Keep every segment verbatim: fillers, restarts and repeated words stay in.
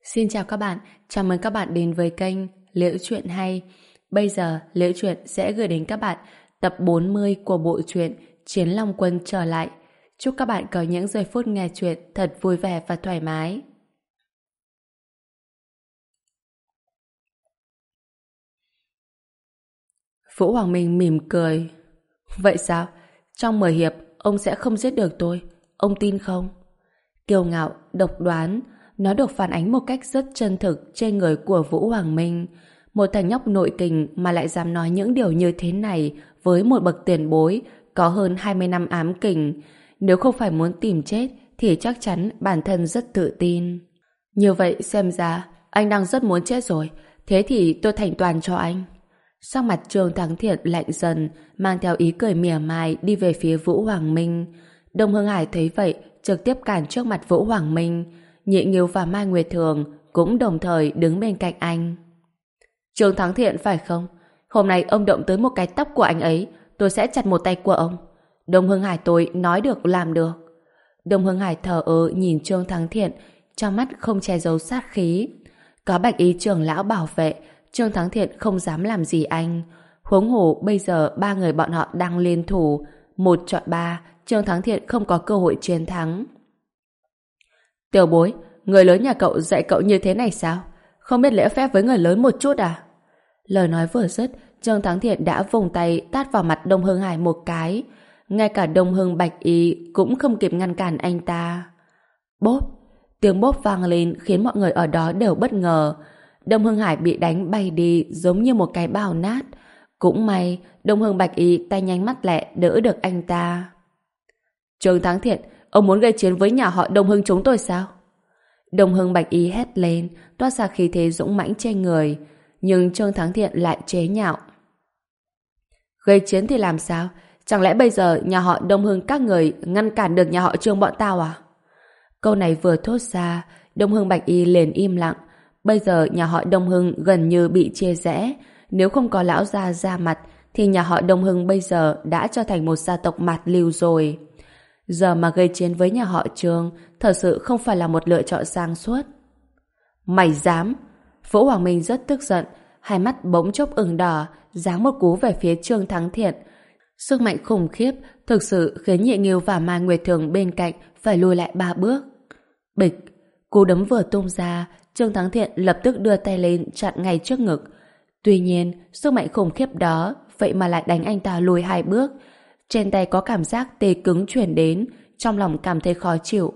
Xin chào các bạn, chào mừng các bạn đến với kênh Liễu Chuyện Hay. Bây giờ, Liễu Chuyện sẽ gửi đến các bạn tập bốn mươi của bộ truyện Chiến Long Quân trở lại. Chúc các bạn có những giây phút nghe chuyện thật vui vẻ và thoải mái. Vũ Hoàng Minh mỉm cười. Vậy sao? Trong mười hiệp, ông sẽ không giết được tôi. Ông tin không? Kiêu ngạo, độc đoán, nó được phản ánh một cách rất chân thực trên người của Vũ Hoàng Minh. Một thằng nhóc nội kình mà lại dám nói những điều như thế này với một bậc tiền bối có hơn hai mươi năm ám kình. Nếu không phải muốn tìm chết thì chắc chắn bản thân rất tự tin. Như vậy xem ra anh đang rất muốn chết rồi. Thế thì tôi thành toàn cho anh. Sắc mặt Trương Thắng Thiện lạnh dần, mang theo ý cười mỉa mai đi về phía Vũ Hoàng Minh. Đông Hương Hải thấy vậy trực tiếp cản trước mặt Vũ Hoàng Minh. Nhị Nghiêu và Mai Nguyệt Thường cũng đồng thời đứng bên cạnh anh. Trương Thắng Thiện phải không? Hôm nay ông động tới một cái tóc của anh ấy, tôi sẽ chặt một tay của ông. Đông Hương Hải tôi nói được làm được. Đông Hương Hải thờ ơ nhìn Trương Thắng Thiện, trong mắt không che giấu sát khí. Có Bạch Ý trưởng lão bảo vệ, Trương Thắng Thiện không dám làm gì anh. Huống hồ bây giờ ba người bọn họ đang liên thủ, một chọn ba, Trương Thắng Thiện không có cơ hội chiến thắng. Tiểu bối, người lớn nhà cậu dạy cậu như thế này sao? Không biết lễ phép với người lớn một chút à? Lời nói vừa dứt, Trương Thắng Thiện đã vùng tay tát vào mặt Đông Hương Hải một cái. Ngay cả Đông Hương Bạch Y cũng không kịp ngăn cản anh ta. Bốp! Tiếng bốp vang lên khiến mọi người ở đó đều bất ngờ. Đông Hương Hải bị đánh bay đi giống như một cái bao nát. Cũng may, Đông Hương Bạch Y tay nhanh mắt lẹ đỡ được anh ta. Trương Thắng Thiện, ông muốn gây chiến với nhà họ Đông Hưng chúng tôi sao? Đông Hưng Bạch Y hét lên, toát ra khí thế dũng mãnh trên người. Nhưng Trương Thắng Thiện lại chế nhạo. Gây chiến thì làm sao? Chẳng lẽ bây giờ nhà họ Đông Hưng các người ngăn cản được nhà họ Trương bọn tao à? Câu này vừa thốt ra, Đông Hưng Bạch Y liền im lặng. Bây giờ nhà họ Đông Hưng gần như bị chia rẽ. Nếu không có lão gia ra mặt, thì nhà họ Đông Hưng bây giờ đã trở thành một gia tộc mạt lưu rồi. Giờ mà gây chiến với nhà họ Trương thật sự không phải là một lựa chọn sáng suốt. Mày dám? Vũ Hoàng Minh rất tức giận, hai mắt bỗng chốc ửng đỏ, giáng một cú về phía Trương Thắng Thiện. Sức mạnh khủng khiếp thực sự khiến Nhị Nghiêu và Mai Nguyệt Thường bên cạnh phải lùi lại ba bước. Bịch! Cú đấm vừa tung ra, Trương Thắng Thiện lập tức đưa tay lên chặn ngay trước ngực. Tuy nhiên, sức mạnh khủng khiếp đó vậy mà lại đánh anh ta lùi hai bước. Trên tay có cảm giác tê cứng chuyển đến, trong lòng cảm thấy khó chịu.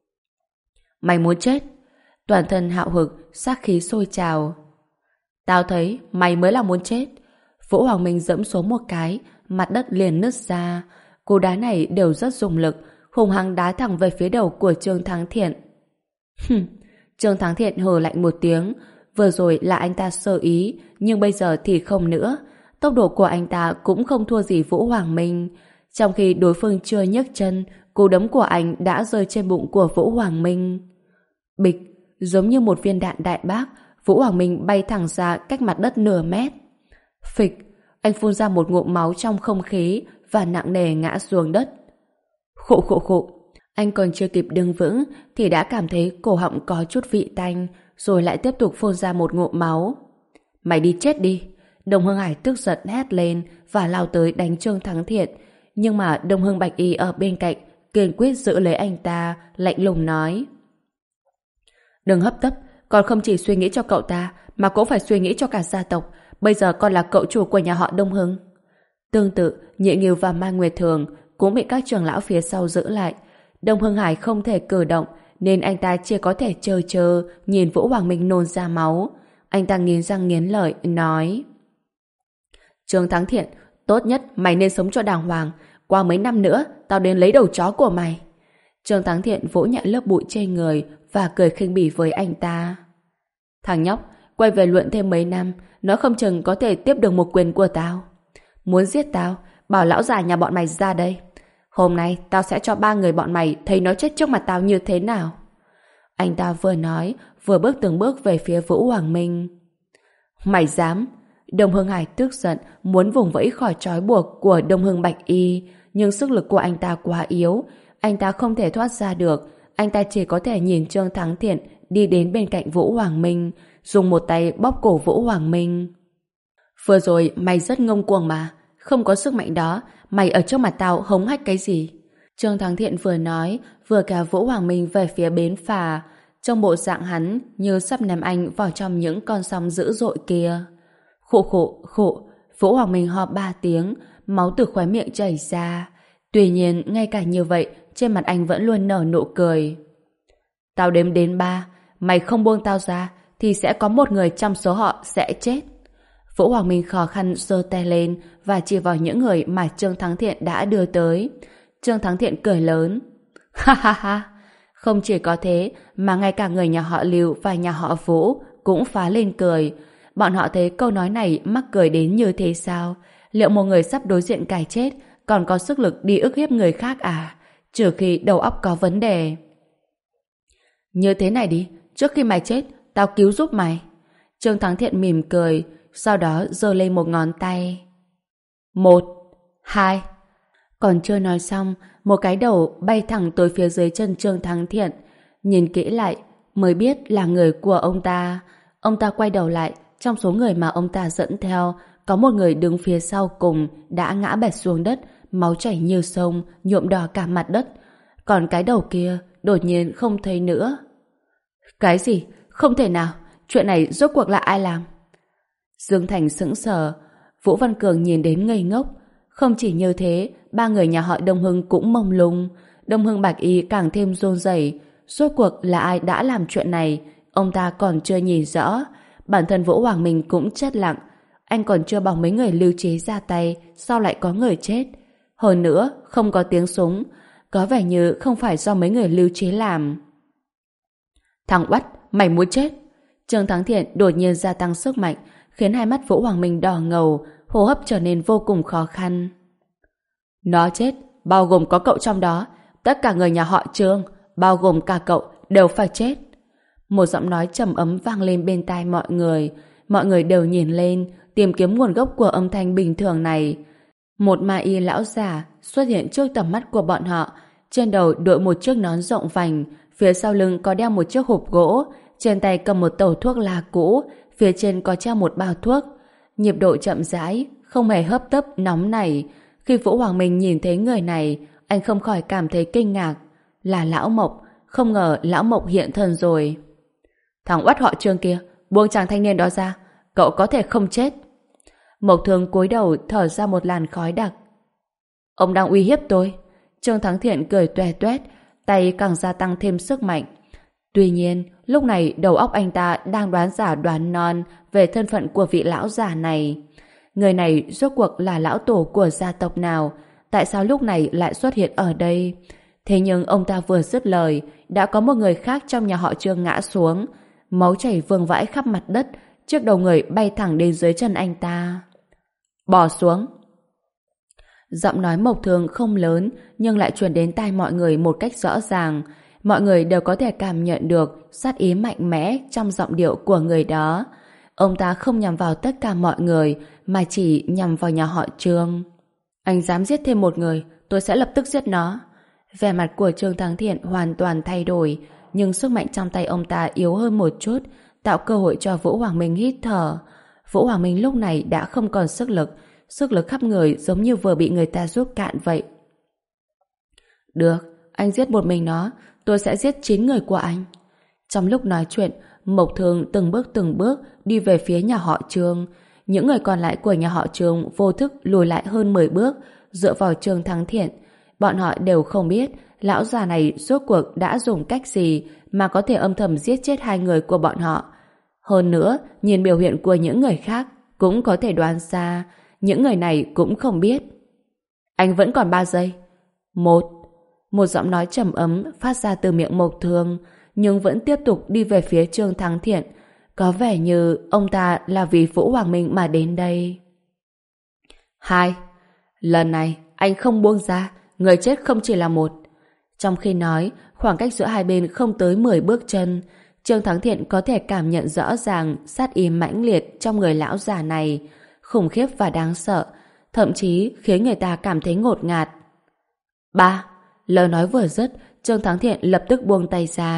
Mày muốn chết? Toàn thân hạo hực, sát khí sôi trào. Tao thấy mày mới là muốn chết. Vũ Hoàng Minh giẫm xuống một cái, mặt đất liền nứt ra. Cú đá này đều rất dùng lực, hùng hăng đá thẳng về phía đầu của Trương Thắng Thiện. Hừm, Trương Thắng Thiện hừ lạnh một tiếng. Vừa rồi là anh ta sơ ý, nhưng bây giờ thì không nữa. Tốc độ của anh ta cũng không thua gì Vũ Hoàng Minh. Trong khi đối phương chưa nhấc chân, cú đấm của anh đã rơi trên bụng của Vũ Hoàng Minh. Bịch, giống như một viên đạn đại bác, Vũ Hoàng Minh bay thẳng ra cách mặt đất nửa mét. Phịch, anh phun ra một ngụm máu trong không khí và nặng nề ngã xuống đất. Khụ khụ khụ, anh còn chưa kịp đứng vững thì đã cảm thấy cổ họng có chút vị tanh, rồi lại tiếp tục phun ra một ngụm máu. Mày đi chết đi! Đông Hưng Hải tức giận hét lên và lao tới đánh Trương Thắng Thiện. Nhưng mà Đông Hưng Bạch Y ở bên cạnh kiên quyết giữ lấy anh ta, lạnh lùng nói: Đừng hấp tấp, con không chỉ suy nghĩ cho cậu ta mà cũng phải suy nghĩ cho cả gia tộc. Bây giờ con là cậu chủ của nhà họ Đông Hưng. Tương tự, Nhị Nghiêu và Mai Nguyệt Thường cũng bị các trưởng lão phía sau giữ lại. Đông Hưng Hải không thể cử động nên anh ta chỉ có thể chờ chờ nhìn Vũ Hoàng Minh nôn ra máu. Anh ta nghiến răng nghiến lợi nói: Trương Thắng Thiện, tốt nhất mày nên sống cho đàng hoàng. Qua mấy năm nữa tao đến lấy đầu chó của mày. Trương Thắng Thiện vỗ nhẹ lớp bụi trên người và cười khinh bỉ với anh ta. Thằng nhóc, quay về luyện thêm mấy năm, nó không chừng có thể tiếp được một quyền của tao. Muốn giết tao, bảo lão già nhà bọn mày ra đây. Hôm nay tao sẽ cho ba người bọn mày thấy nó chết trước mặt tao như thế nào. Anh ta vừa nói vừa bước từng bước về phía Vũ Hoàng Minh. Mày dám? Đông Hưng Hải tức giận muốn vùng vẫy khỏi trói buộc của Đông Hưng Bạch Y, nhưng sức lực của anh ta quá yếu, anh ta không thể thoát ra được. Anh ta chỉ có thể nhìn Trương Thắng Thiện đi đến bên cạnh Vũ Hoàng Minh, dùng một tay bóp cổ Vũ Hoàng Minh. Vừa rồi mày rất ngông cuồng mà, không có sức mạnh đó, mày ở trước mặt tao hống hách cái gì? Trương Thắng Thiện vừa nói, vừa kéo Vũ Hoàng Minh về phía bến phà, trong bộ dạng hắn như sắp ném anh vào trong những con sóng dữ dội kia. Khụ khụ khụ, Vũ Hoàng Minh ho ba tiếng, máu từ khóe miệng chảy ra. Tuy nhiên, ngay cả như vậy, trên mặt anh vẫn luôn nở nụ cười. Tao đếm đến ba, mày không buông tao ra, thì sẽ có một người trong số họ sẽ chết. Vũ Hoàng Minh khó khăn giơ tay lên và chỉ vào những người mà Trương Thắng Thiện đã đưa tới. Trương Thắng Thiện cười lớn. Ha ha ha! Không chỉ có thế, mà ngay cả người nhà họ Lưu và nhà họ Vũ cũng phá lên cười. Bọn họ thấy câu nói này mắc cười đến như thế sao? Liệu một người sắp đối diện cái chết còn có sức lực đi ức hiếp người khác à? Trừ khi đầu óc có vấn đề. Như thế này đi, trước khi mày chết, tao cứu giúp mày. Trương Thắng Thiện mỉm cười, sau đó giơ lên một ngón tay. Một, hai. Còn chưa nói xong, một cái đầu bay thẳng tới phía dưới chân Trương Thắng Thiện. Nhìn kỹ lại, mới biết là người của ông ta. Ông ta quay đầu lại, trong số người mà ông ta dẫn theo, có một người đứng phía sau cùng đã ngã bệt xuống đất, máu chảy như sông, nhuộm đỏ cả mặt đất. Còn cái đầu kia đột nhiên không thấy nữa. Cái gì? Không thể nào! Chuyện này rốt cuộc là ai làm? Dương Thành sững sờ. Vũ Văn Cường nhìn đến ngây ngốc. Không chỉ như thế, ba người nhà họ Đông Hưng cũng mông lung. Đông Hưng Bạch Y càng thêm run rẩy. Rốt cuộc là ai đã làm chuyện này? Ông ta còn chưa nhìn rõ. Bản thân Vũ Hoàng Minh cũng chết lặng. Anh còn chưa bảo mấy người Lưu Chế ra tay, sao lại có người chết? Hơn nữa, không có tiếng súng. Có vẻ như không phải do mấy người Lưu Chế làm. Thằng Uất, mày muốn chết? Trương Thắng Thiện đột nhiên gia tăng sức mạnh, khiến hai mắt Vũ Hoàng Minh đỏ ngầu, hô hấp trở nên vô cùng khó khăn. Nó chết, bao gồm có cậu trong đó. Tất cả người nhà họ Trương, bao gồm cả cậu, đều phải chết. Một giọng nói trầm ấm vang lên bên tai mọi người. Mọi người đều nhìn lên, tìm kiếm nguồn gốc của âm thanh bình thường này. Một ma y lão già xuất hiện trước tầm mắt của bọn họ. Trên đầu đội một chiếc nón rộng vành, phía sau lưng có đeo một chiếc hộp gỗ, trên tay cầm một tẩu thuốc lá cũ, phía trên có treo một bao thuốc. Nhịp độ chậm rãi, không hề hấp tấp nóng nảy. Khi Vũ Hoàng Minh nhìn thấy người này, anh không khỏi cảm thấy kinh ngạc. Là Lão Mộc, không ngờ Lão Mộc hiện thân rồi. Thằng Uất họ Trương kia, buông chàng thanh niên đó ra, cậu có thể không chết. Mộc Thường cúi đầu thở ra một làn khói đặc. Ông đang uy hiếp tôi. Trương Thắng Thiện cười toe toét, tay càng gia tăng thêm sức mạnh. Tuy nhiên, lúc này đầu óc anh ta đang đoán giả đoán non về thân phận của vị lão già này. Người này rốt cuộc là lão tổ của gia tộc nào? Tại sao lúc này lại xuất hiện ở đây? Thế nhưng ông ta vừa dứt lời, đã có một người khác trong nhà họ Trương ngã xuống. Máu chảy vương vãi khắp mặt đất, chiếc đầu người bay thẳng đến dưới chân anh ta. Bỏ xuống! Giọng nói Mộc Thường không lớn, nhưng lại truyền đến tai mọi người một cách rõ ràng. Mọi người đều có thể cảm nhận được sát ý mạnh mẽ trong giọng điệu của người đó. Ông ta không nhằm vào tất cả mọi người, mà chỉ nhằm vào nhà họ Trương. Anh dám giết thêm một người, tôi sẽ lập tức giết nó. Vẻ mặt của Trương Thắng Thiện hoàn toàn thay đổi, nhưng sức mạnh trong tay ông ta yếu hơn một chút, tạo cơ hội cho Vũ Hoàng Minh hít thở. Vũ Hoàng Minh lúc này đã không còn sức lực, sức lực khắp người giống như vừa bị người ta rút cạn vậy. Được, anh giết một mình nó, tôi sẽ giết chín người của anh. Trong lúc nói chuyện, Mộc Thường từng bước từng bước đi về phía nhà họ Trương. Những người còn lại của nhà họ Trương vô thức lùi lại hơn mười bước, dựa vào Trương Thắng Thiện. Bọn họ đều không biết lão già này rốt cuộc đã dùng cách gì mà có thể âm thầm giết chết hai người của bọn họ. Hơn nữa, nhìn biểu hiện của những người khác cũng có thể đoán ra những người này cũng không biết. Anh vẫn còn ba giây. Một. Một giọng nói trầm ấm phát ra từ miệng Mộc Thường, nhưng vẫn tiếp tục đi về phía Trương Thắng Thiện. Có vẻ như ông ta là vì Vũ Hoàng Minh mà đến đây. Hai. Lần này anh không buông ra, người chết không chỉ là một. Trong khi nói, khoảng cách giữa hai bên không tới mười bước chân. Trương Thắng Thiện có thể cảm nhận rõ ràng sát ý mãnh liệt trong người lão già này, khủng khiếp và đáng sợ, thậm chí khiến người ta cảm thấy ngột ngạt. Ba. Lời nói vừa dứt, Trương Thắng Thiện lập tức buông tay ra.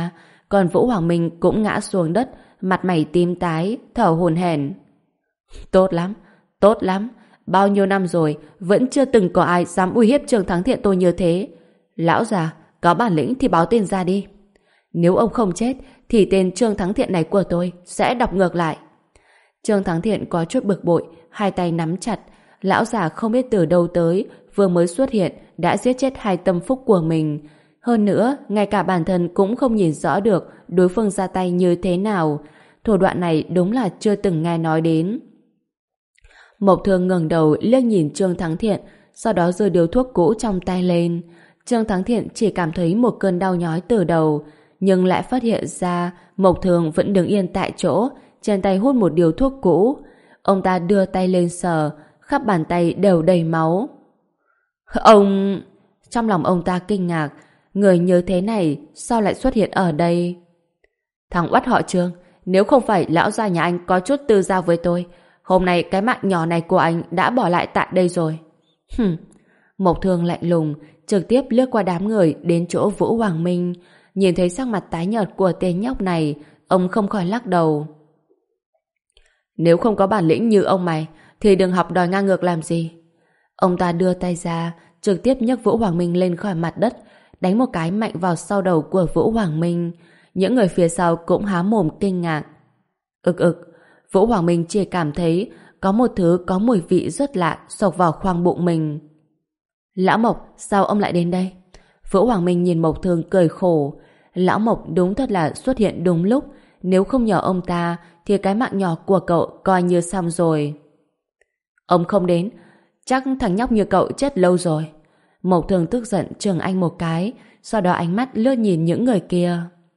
còn Vũ Hoàng Minh cũng ngã xuống đất, mặt mày tím tái, thở hổn hển. Tốt lắm, tốt lắm. Bao nhiêu năm rồi, vẫn chưa từng có ai dám uy hiếp Trương Thắng Thiện tôi như thế. Lão già, có bản lĩnh thì báo tên ra đi. Nếu ông không chết, thì tên Trương Thắng Thiện này của tôi sẽ đọc ngược lại. Trương Thắng Thiện có chút bực bội, hai tay nắm chặt. Lão già không biết từ đâu tới, vừa mới xuất hiện đã giết chết hai tâm phúc của mình. Hơn nữa, ngay cả bản thân cũng không nhìn rõ được đối phương ra tay như thế nào. Thủ đoạn này đúng là chưa từng nghe nói đến. Mộc Thương ngẩng đầu liếc nhìn Trương Thắng Thiện, sau đó giơ điếu thuốc cũ trong tay lên. Trương Thắng Thiện chỉ cảm thấy một cơn đau nhói từ đầu, nhưng lại phát hiện ra Mộc Thương vẫn đứng yên tại chỗ, trên tay hút một điếu thuốc cũ. Ông ta đưa tay lên sờ, khắp bàn tay đều đầy máu. Ông... Trong lòng ông ta kinh ngạc, người như thế này sao lại xuất hiện ở đây? Thằng oắt họ Trương, nếu không phải lão gia nhà anh có chút tư giao với tôi, hôm nay cái mạng nhỏ này của anh đã bỏ lại tại đây rồi. Hừm. Mộc Thương lạnh lùng, trực tiếp lướt qua đám người đến chỗ Vũ Hoàng Minh. Nhìn thấy sắc mặt tái nhợt của tên nhóc này, ông không khỏi lắc đầu. Nếu không có bản lĩnh như ông mày, thì đừng học đòi ngang ngược làm gì. Ông ta đưa tay ra, trực tiếp nhấc Vũ Hoàng Minh lên khỏi mặt đất, đánh một cái mạnh vào sau đầu của Vũ Hoàng Minh. Những người phía sau cũng há mồm kinh ngạc. Ực ực, Vũ Hoàng Minh chỉ cảm thấy có một thứ có mùi vị rất lạ xộc vào khoang bụng mình. Lão Mộc, sao ông lại đến đây? Vũ Hoàng Minh nhìn Mộc Thương cười khổ. Lão Mộc đúng thật là xuất hiện đúng lúc, nếu không nhờ ông ta thì cái mạng nhỏ của cậu coi như xong rồi. Ông không đến, chắc thằng nhóc như cậu chết lâu rồi. Mộc Thương tức giận chừng anh một cái, sau đó ánh mắt lướt nhìn những người kia.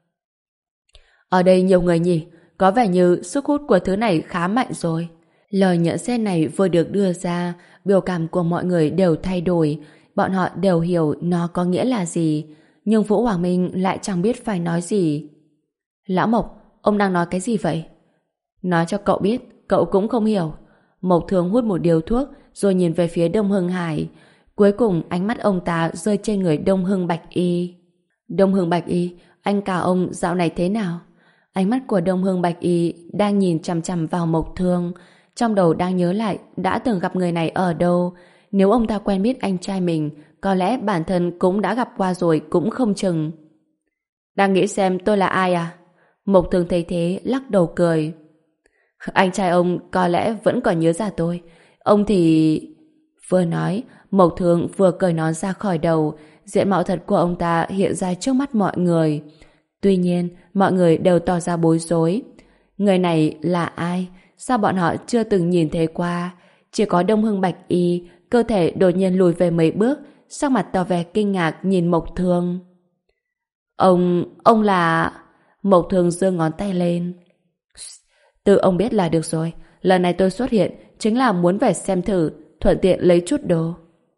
Ở đây nhiều người nhỉ, có vẻ như sức hút của thứ này khá mạnh rồi. Lời nhận xét này vừa được đưa ra, biểu cảm của mọi người đều thay đổi, bọn họ đều hiểu nó có nghĩa là gì, nhưng Vũ Hoàng Minh lại chẳng biết phải nói gì. Lão Mộc, ông đang nói cái gì vậy? Nói cho cậu biết, cậu cũng không hiểu. Mộc Thương hút một điếu thuốc, rồi nhìn về phía Đông Hưng Hải. Cuối cùng ánh mắt ông ta rơi trên người Đông Hưng Bạch Y. Đông Hưng Bạch Y, anh cả ông dạo này thế nào? Ánh mắt của Đông Hưng Bạch Y đang nhìn chằm chằm vào Mộc Thương, trong đầu đang nhớ lại đã từng gặp người này ở đâu. Nếu ông ta quen biết anh trai mình, có lẽ bản thân cũng đã gặp qua rồi cũng không chừng. Đang nghĩ xem tôi là ai à? Mộc Thương thấy thế lắc đầu cười. Anh trai ông có lẽ vẫn còn nhớ ra tôi. Ông thì... Vừa nói, Mộc Thương vừa cởi nón ra khỏi đầu, diện mạo thật của ông ta hiện ra trước mắt mọi người. Tuy nhiên, mọi người đều tỏ ra bối rối. Người này là ai? Sao bọn họ chưa từng nhìn thấy qua? Chỉ có Đông Hưng Bạch Y, cơ thể đột nhiên lùi về mấy bước, sắc mặt tỏ vẻ kinh ngạc nhìn Mộc Thương. Ông... ông là... Mộc Thương giơ ngón tay lên. Tự ông biết là được rồi. Lần này tôi xuất hiện chính là muốn về xem thử, thuận tiện lấy chút đồ.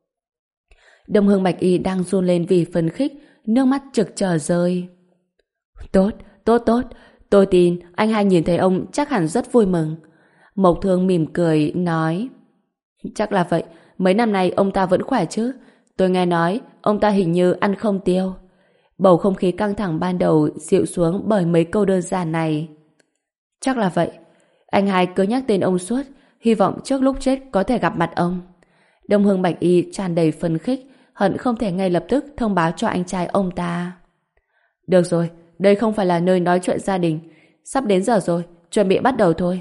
Đông Hưng Bạch Y đang run lên vì phấn khích, nước mắt trực chờ rơi. Tốt, tốt, tốt. Tôi tin anh hai nhìn thấy ông chắc hẳn rất vui mừng. Mộc Thương mỉm cười, nói. Chắc là vậy. Mấy năm nay ông ta vẫn khỏe chứ? Tôi nghe nói ông ta hình như ăn không tiêu. Bầu không khí căng thẳng ban đầu dịu xuống bởi mấy câu đơn giản này. Chắc là vậy. Anh hai cứ nhắc tên ông suốt, hy vọng trước lúc chết có thể gặp mặt ông. Đông Hưng Bạch Y tràn đầy phấn khích, hận không thể ngay lập tức thông báo cho anh trai ông ta. Được rồi, đây không phải là nơi nói chuyện gia đình. Sắp đến giờ rồi, chuẩn bị bắt đầu thôi.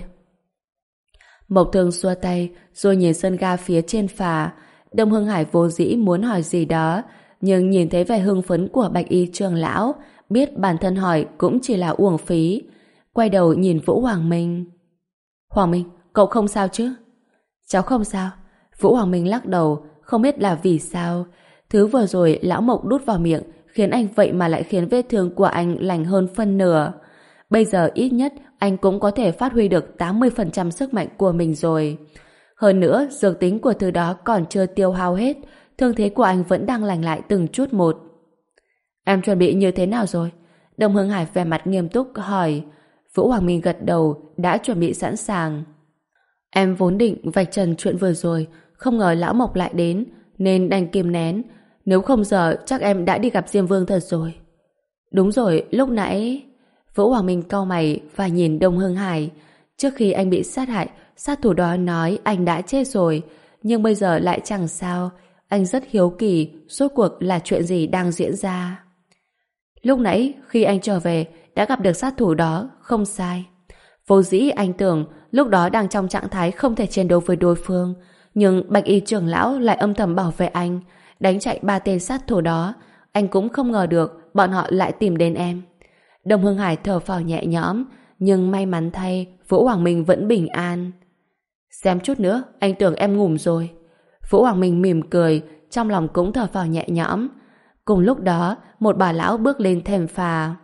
Mộc Thương xua tay, rồi nhìn sân ga phía trên phà. Đông Hưng Hải vô dĩ muốn hỏi gì đó, nhưng nhìn thấy vẻ hưng phấn của Bạch Y trưởng lão, biết bản thân hỏi cũng chỉ là uổng phí. Quay đầu nhìn Vũ Hoàng Minh. Hoàng Minh, cậu không sao chứ? Cháu không sao. Vũ Hoàng Minh lắc đầu, không biết là vì sao. Thứ vừa rồi lão Mộc đút vào miệng khiến anh vậy mà lại khiến vết thương của anh lành hơn phân nửa. Bây giờ ít nhất anh cũng có thể phát huy được tám mươi phần trăm sức mạnh của mình rồi. Hơn nữa, dược tính của thứ đó còn chưa tiêu hao hết, thương thế của anh vẫn đang lành lại từng chút một. Em chuẩn bị như thế nào rồi? Đông Hưng Hải vẻ mặt nghiêm túc hỏi. Vũ Hoàng Minh gật đầu, đã chuẩn bị sẵn sàng. Em vốn định vạch trần chuyện vừa rồi, không ngờ lão Mộc lại đến, nên đành kìm nén. Nếu không giờ chắc em đã đi gặp Diêm Vương thật rồi. Đúng rồi, lúc nãy... Vũ Hoàng Minh cau mày và nhìn Đông Hưng Hải. Trước khi anh bị sát hại, sát thủ đó nói anh đã chết rồi, nhưng bây giờ lại chẳng sao. Anh rất hiếu kỳ, rốt cuộc là chuyện gì đang diễn ra. Lúc nãy, khi anh trở về, đã gặp được sát thủ đó, không sai. Vô dĩ anh tưởng lúc đó đang trong trạng thái không thể chiến đấu với đối phương, nhưng Bạch Y trưởng lão lại âm thầm bảo vệ anh, đánh chạy ba tên sát thủ đó. Anh cũng không ngờ được bọn họ lại tìm đến em. Đông Hưng Hải thở phào nhẹ nhõm, nhưng may mắn thay Vũ Hoàng Minh vẫn bình an. Xem chút nữa, anh tưởng em ngủm rồi. Vũ Hoàng Minh mỉm cười, trong lòng cũng thở phào nhẹ nhõm. Cùng lúc đó, một bà lão bước lên thềm phà.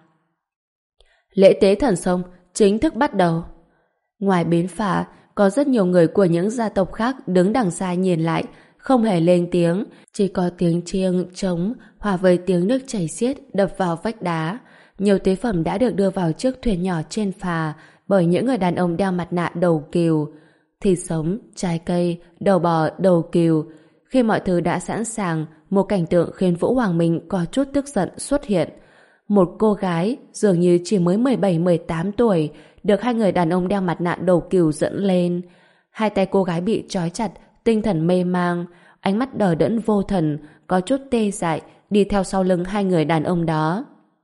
Lễ tế thần sông chính thức bắt đầu. Ngoài bến phà, có rất nhiều người của những gia tộc khác đứng đằng xa nhìn lại, không hề lên tiếng, chỉ có tiếng chiêng, trống hòa với tiếng nước chảy xiết đập vào vách đá. Nhiều tế phẩm đã được đưa vào chiếc thuyền nhỏ trên phà bởi những người đàn ông đeo mặt nạ đầu cừu. Thịt sống, trái cây, đầu bò, đầu cừu. Khi mọi thứ đã sẵn sàng, một cảnh tượng khiến Vũ Hoàng Minh có chút tức giận xuất hiện. Một cô gái dường như chỉ mới mười bảy mười tám tuổi được hai người đàn ông đeo mặt nạ đầu cừu dẫn lên. Hai tay cô gái bị trói chặt, tinh thần mê mang, ánh mắt đờ đẫn vô thần, có chút tê dại, đi theo sau lưng hai người đàn ông đó.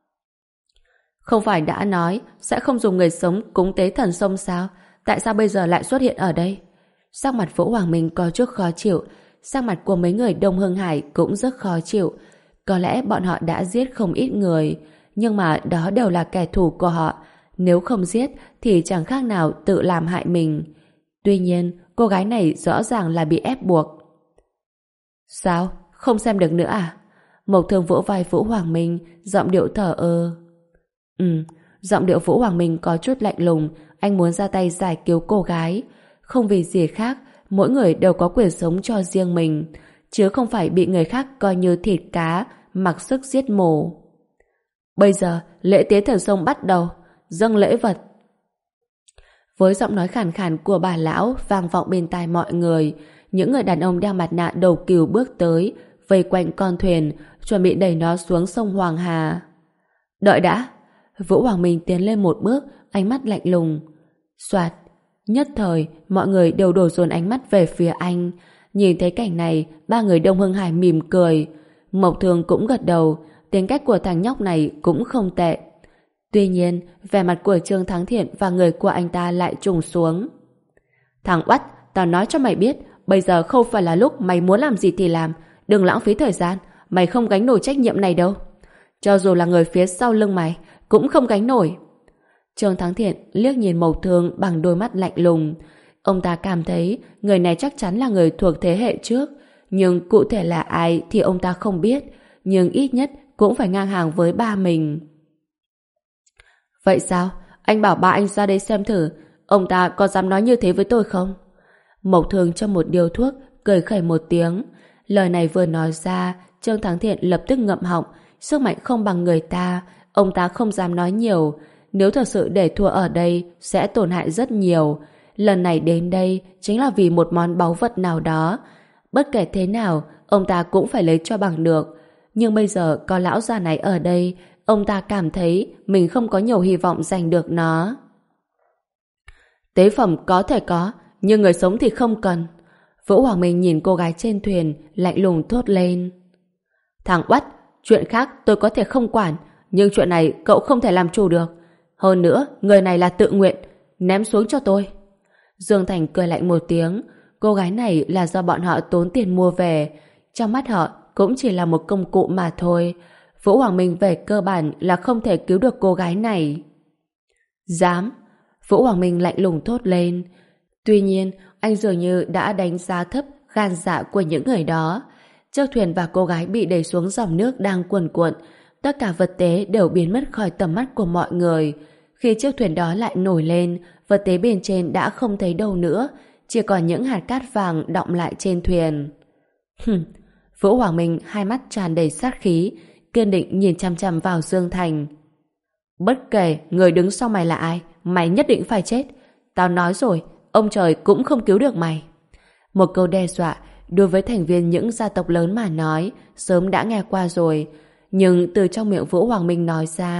Không phải đã nói sẽ không dùng người sống cúng tế thần sông sao? Tại sao bây giờ lại xuất hiện ở đây? Sắc mặt Vũ Hoàng Minh có chút khó chịu, sắc mặt của mấy người Đông Hưng Hải cũng rất khó chịu. Có lẽ bọn họ đã giết không ít người, nhưng mà đó đều là kẻ thù của họ. Nếu không giết thì chẳng khác nào tự làm hại mình. Tuy nhiên, cô gái này rõ ràng là bị ép buộc. Sao? Không xem được nữa à? Mộc Thương vỗ vai Vũ Hoàng Minh, giọng điệu thở ơ. Ừ, giọng điệu Vũ Hoàng Minh có chút lạnh lùng, anh muốn ra tay giải cứu cô gái. Không vì gì khác, mỗi người đều có quyền sống cho riêng mình, chứ không phải bị người khác coi như thịt cá, mặc sức giết mổ. Bây giờ, lễ tế thần sông bắt đầu, dâng lễ vật. Với giọng nói khàn khàn của bà lão vang vọng bên tai mọi người, những người đàn ông đeo mặt nạ đầu cừu bước tới, vây quanh con thuyền, chuẩn bị đẩy nó xuống sông Hoàng Hà. Đợi đã! Vũ Hoàng Minh tiến lên một bước, ánh mắt lạnh lùng. Soạt! Nhất thời, mọi người đều đổ dồn ánh mắt về phía anh. Nhìn thấy cảnh này, ba người Đông Hưng Hải mỉm cười. Mộc Thương cũng gật đầu, tính cách của thằng nhóc này cũng không tệ. Tuy nhiên, vẻ mặt của Trương Thắng Thiện và người của anh ta lại trùng xuống. Thằng Oắt, tao nói cho mày biết, bây giờ không phải là lúc mày muốn làm gì thì làm, đừng lãng phí thời gian, mày không gánh nổi trách nhiệm này đâu. Cho dù là người phía sau lưng mày, cũng không gánh nổi. Trương Thắng Thiện liếc nhìn Mộc Thương bằng đôi mắt lạnh lùng. Ông ta cảm thấy người này chắc chắn là người thuộc thế hệ trước, nhưng cụ thể là ai thì ông ta không biết, nhưng ít nhất cũng phải ngang hàng với ba mình. Vậy sao? Anh bảo ba anh ra đây xem thử, ông ta có dám nói như thế với tôi không? Mộc Thương cho một điếu thuốc, cười khẩy một tiếng. Lời này vừa nói ra, Trương Thắng Thiện lập tức ngậm họng, sức mạnh không bằng người ta, ông ta không dám nói nhiều. Nếu thật sự để thua ở đây, sẽ tổn hại rất nhiều. Lần này đến đây chính là vì một món báu vật nào đó. Bất kể thế nào, ông ta cũng phải lấy cho bằng được. Nhưng bây giờ có lão già này ở đây, ông ta cảm thấy mình không có nhiều hy vọng giành được nó. Tế phẩm có thể có, nhưng người sống thì không cần. Vũ Hoàng Minh nhìn cô gái trên thuyền, lạnh lùng thốt lên. Thằng Oắt, chuyện khác tôi có thể không quản, nhưng chuyện này cậu không thể làm chủ được. Hơn nữa, người này là tự nguyện, ném xuống cho tôi. Dương Thành cười lạnh một tiếng, cô gái này là do bọn họ tốn tiền mua về, trong mắt họ cũng chỉ là một công cụ mà thôi. Vũ Hoàng Minh về cơ bản là không thể cứu được cô gái này. Dám! Vũ Hoàng Minh lạnh lùng thốt lên. Tuy nhiên, anh dường như đã đánh giá thấp gan dạ của những người đó. Chiếc thuyền và cô gái bị đẩy xuống dòng nước đang cuồn cuộn, tất cả vật tế đều biến mất khỏi tầm mắt của mọi người. Khi chiếc thuyền đó lại nổi lên, vật tế bên trên đã không thấy đâu nữa, chỉ còn những hạt cát vàng đọng lại trên thuyền. Hừm, Vũ Hoàng Minh hai mắt tràn đầy sát khí, kiên định nhìn chăm chăm vào Dương Thành. Bất kể người đứng sau mày là ai, mày nhất định phải chết. Tao nói rồi, ông trời cũng không cứu được mày. Một câu đe dọa đối với thành viên những gia tộc lớn mà nói sớm đã nghe qua rồi, nhưng từ trong miệng Vũ Hoàng Minh nói ra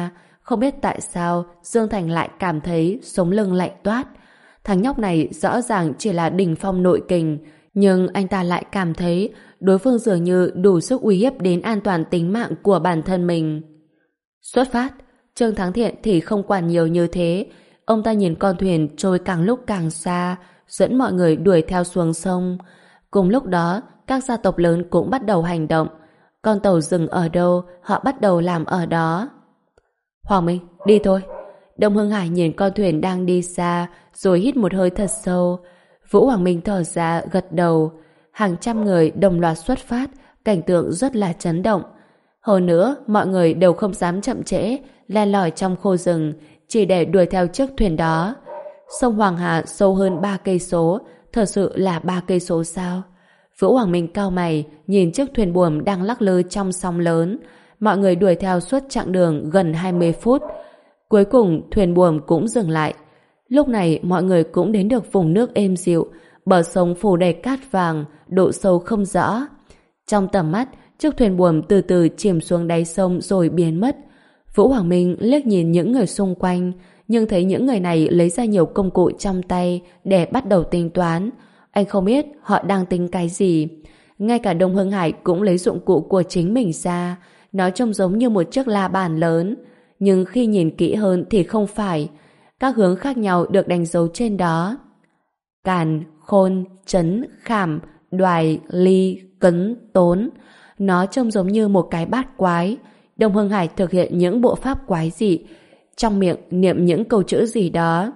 Không biết tại sao Dương Thành lại cảm thấy sống lưng lạnh toát. Thằng nhóc này rõ ràng chỉ là đỉnh phong nội kình, nhưng anh ta lại cảm thấy đối phương dường như đủ sức uy hiếp đến an toàn tính mạng của bản thân mình. Xuất phát, Trương Thắng Thiện thì không quản nhiều như thế. Ông ta nhìn con thuyền trôi càng lúc càng xa, dẫn mọi người đuổi theo xuống sông. Cùng lúc đó, các gia tộc lớn cũng bắt đầu hành động. Con tàu dừng ở đâu, họ bắt đầu làm ở đó. Hoàng Minh, đi thôi. Đông Hưng Hải nhìn con thuyền đang đi xa, rồi hít một hơi thật sâu. Vũ Hoàng Minh thở ra, gật đầu. Hàng trăm người đồng loạt xuất phát, cảnh tượng rất là chấn động. Hơn nữa, mọi người đều không dám chậm trễ, len lỏi trong khô rừng, chỉ để đuổi theo chiếc thuyền đó. Sông Hoàng Hà sâu hơn ba cây số, thật sự là ba cây số sao? Vũ Hoàng Minh cau mày, nhìn chiếc thuyền buồm đang lắc lư trong sóng lớn. Mọi người đuổi theo suốt chặng đường gần hai mươi phút. Cuối cùng, thuyền buồm cũng dừng lại. Lúc này, mọi người cũng đến được vùng nước êm dịu, bờ sông phủ đầy cát vàng, độ sâu không rõ. Trong tầm mắt, chiếc thuyền buồm từ từ chìm xuống đáy sông rồi biến mất. Vũ Hoàng Minh liếc nhìn những người xung quanh, nhưng thấy những người này lấy ra nhiều công cụ trong tay để bắt đầu tính toán. Anh không biết họ đang tính cái gì. Ngay cả Đông Hưng Hải cũng lấy dụng cụ của chính mình ra. Nó trông giống như một chiếc la bàn lớn. Nhưng khi nhìn kỹ hơn thì không phải. Các hướng khác nhau được đánh dấu trên đó. Càn, khôn, trấn, khảm, đoài, ly, cấn, tốn. Nó trông giống như một cái bát quái. Đông Hưng Hải thực hiện những bộ pháp quái dị, trong miệng niệm những câu chữ gì đó.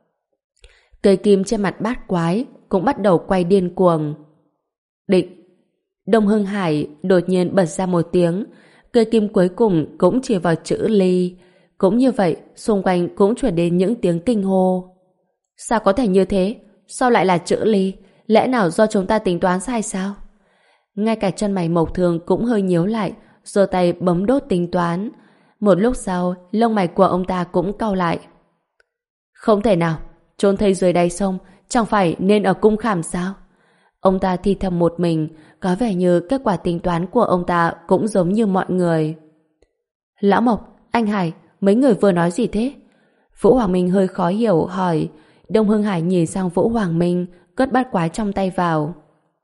Cây kim trên mặt bát quái cũng bắt đầu quay điên cuồng. Định. Đông Hưng Hải đột nhiên bật ra một tiếng. Cây kim cuối cùng cũng chỉ vào chữ ly. Cũng như vậy, xung quanh cũng truyền đến những tiếng kinh hô. Sao có thể như thế? Sao lại là chữ ly? Lẽ nào do chúng ta tính toán sai sao? Ngay cả chân mày Mộc Thường cũng hơi nhíu lại, giơ tay bấm đốt tính toán. Một lúc sau, lông mày của ông ta cũng cau lại. Không thể nào, chôn thây dưới đáy sông, chẳng phải nên ở cung khảm sao? Ông ta thì thầm một mình, có vẻ như kết quả tính toán của ông ta cũng giống như mọi người. Lão Mộc, anh Hải, mấy người vừa nói gì thế? Vũ Hoàng Minh hơi khó hiểu, hỏi. Đông Hưng Hải nhìn sang Vũ Hoàng Minh, cất bát quái trong tay vào.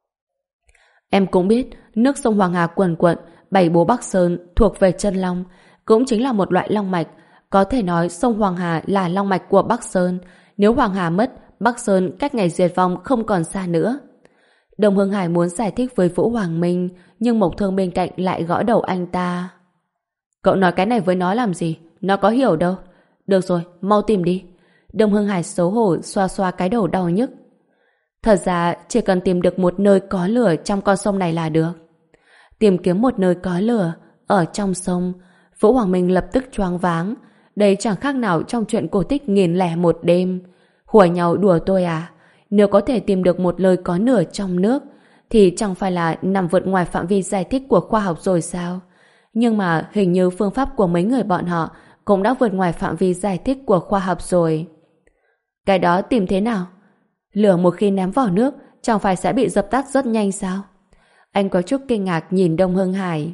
Em cũng biết, nước sông Hoàng Hà quần quận, bảy bố Bắc Sơn thuộc về chân long, cũng chính là một loại long mạch. Có thể nói sông Hoàng Hà là long mạch của Bắc Sơn. Nếu Hoàng Hà mất, Bắc Sơn cách ngày diệt vong không còn xa nữa. Đồng Hưng Hải muốn giải thích với Vũ Hoàng Minh, nhưng Mộc Thương bên cạnh lại gõ đầu anh ta. Cậu nói cái này với nó làm gì? Nó có hiểu đâu. Được rồi, mau tìm đi. Đồng Hưng Hải xấu hổ xoa xoa cái đầu đau nhức. Thật ra chỉ cần tìm được một nơi có lửa trong con sông này là được. Tìm kiếm một nơi có lửa ở trong sông. Vũ Hoàng Minh lập tức choáng váng. Đây chẳng khác nào trong chuyện cổ tích nghìn lẻ một đêm. Hùa nhau đùa tôi à? Nếu có thể tìm được một nơi có lửa trong nước thì chẳng phải là nằm vượt ngoài phạm vi giải thích của khoa học rồi sao? Nhưng mà hình như phương pháp của mấy người bọn họ cũng đã vượt ngoài phạm vi giải thích của khoa học rồi. Cái đó tìm thế nào? Lửa một khi ném vào nước chẳng phải sẽ bị dập tắt rất nhanh sao? Anh có chút kinh ngạc nhìn Đông Hưng Hải.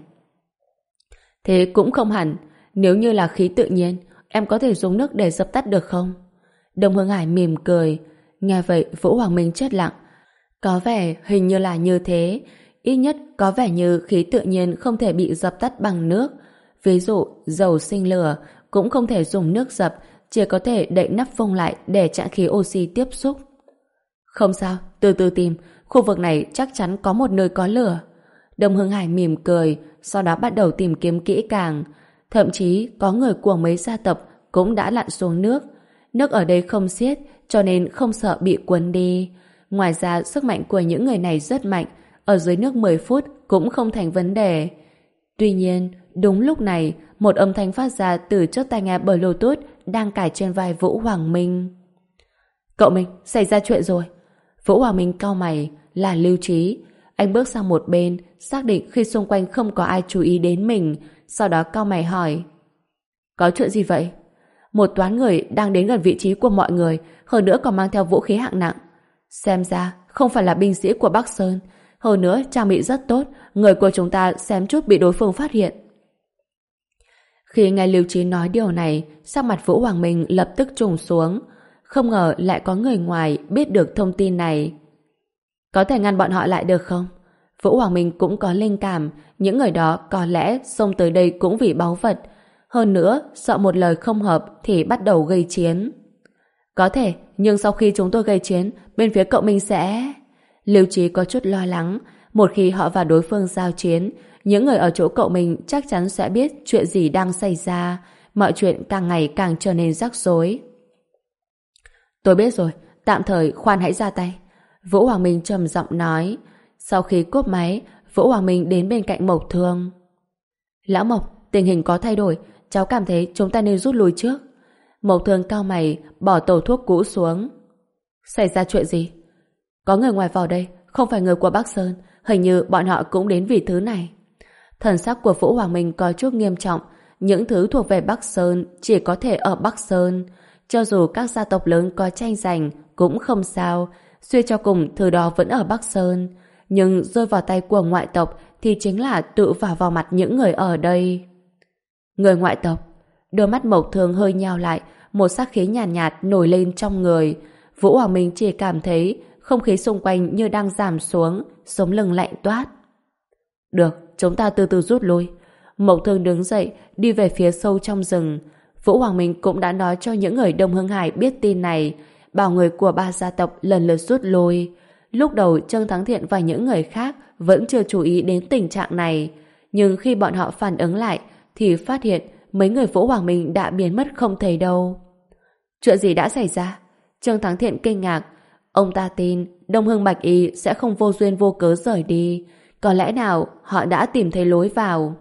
Thế cũng không hẳn. Nếu như là khí tự nhiên, em có thể dùng nước để dập tắt được không? Đông Hưng Hải mỉm cười. Nghe vậy Vũ Hoàng Minh chết lặng. Có vẻ hình như là như thế. Ít nhất có vẻ như khí tự nhiên không thể bị dập tắt bằng nước. Ví dụ dầu sinh lửa cũng không thể dùng nước dập, chỉ có thể đậy nắp phông lại để chặn khí oxy tiếp xúc. Không sao, từ từ tìm. Khu vực này chắc chắn có một nơi có lửa. Đông Hưng Hải mỉm cười, sau đó bắt đầu tìm kiếm kỹ càng. Thậm chí có người của mấy gia tộc cũng đã lặn xuống nước. Nước ở đây không xiết, cho nên không sợ bị cuốn đi. Ngoài ra, sức mạnh của những người này rất mạnh, ở dưới nước mười phút cũng không thành vấn đề. Tuy nhiên, đúng lúc này, một âm thanh phát ra từ chiếc tai nghe Bluetooth đang cài trên vai Vũ Hoàng Minh. Cậu Minh, xảy ra chuyện rồi. Vũ Hoàng Minh cau mày, là Lưu Trí. Anh bước sang một bên, xác định khi xung quanh không có ai chú ý đến mình, sau đó cau mày hỏi. Có chuyện gì vậy? Một toán người đang đến gần vị trí của mọi người, hơn nữa còn mang theo vũ khí hạng nặng. Xem ra không phải là binh sĩ của Bắc Sơn, hơn nữa trang bị rất tốt, người của chúng ta xém chút bị đối phương phát hiện. Khi nghe Lưu Trí nói điều này, sắc mặt Vũ Hoàng Minh lập tức trùng xuống. Không ngờ lại có người ngoài biết được thông tin này. Có thể ngăn bọn họ lại được không? Vũ Hoàng Minh cũng có linh cảm, những người đó có lẽ xông tới đây cũng vì báu vật. Hơn nữa, sợ một lời không hợp thì bắt đầu gây chiến. Có thể, nhưng sau khi chúng tôi gây chiến, bên phía cậu Minh sẽ... Lưu Trí có chút lo lắng, một khi họ và đối phương giao chiến, những người ở chỗ cậu Minh chắc chắn sẽ biết chuyện gì đang xảy ra, mọi chuyện càng ngày càng trở nên rắc rối. Tôi biết rồi, tạm thời khoan hãy ra tay. Vũ Hoàng Minh trầm giọng nói. Sau khi cúp máy, Vũ Hoàng Minh đến bên cạnh Mộc Thương. Lão Mộc, tình hình có thay đổi, cháu cảm thấy chúng ta nên rút lui trước. Mộc Thương cau mày, bỏ tổ thuốc cũ xuống. Xảy ra chuyện gì? Có người ngoài vào đây, không phải người của Bắc Sơn, hình như bọn họ cũng đến vì thứ này. Thần sắc của Vũ Hoàng Minh có chút nghiêm trọng, những thứ thuộc về Bắc Sơn chỉ có thể ở Bắc Sơn. Cho dù các gia tộc lớn có tranh giành cũng không sao, suy cho cùng thứ đó vẫn ở Bắc Sơn. Nhưng rơi vào tay của ngoại tộc thì chính là tự vào vào mặt những người ở đây. Người ngoại tộc. Đôi mắt Mộc Thương hơi nheo lại, một sắc khí nhàn nhạt, nhạt nổi lên trong người. Vũ Hoàng Minh chỉ cảm thấy không khí xung quanh như đang giảm xuống, sống lưng lạnh toát. Được, chúng ta từ từ rút lui. Mộc Thương đứng dậy, đi về phía sâu trong rừng. Vũ Hoàng Minh cũng đã nói cho những người Đông Hưng Hải biết tin này, bảo người của ba gia tộc lần lượt rút lui. Lúc đầu Trương Thắng Thiện và những người khác vẫn chưa chú ý đến tình trạng này, nhưng khi bọn họ phản ứng lại thì phát hiện mấy người Vũ Hoàng Minh đã biến mất không thấy đâu. Chuyện gì đã xảy ra? Trương Thắng Thiện kinh ngạc. Ông ta tin Đông Hưng Bạch Y sẽ không vô duyên vô cớ rời đi. Có lẽ nào họ đã tìm thấy lối vào?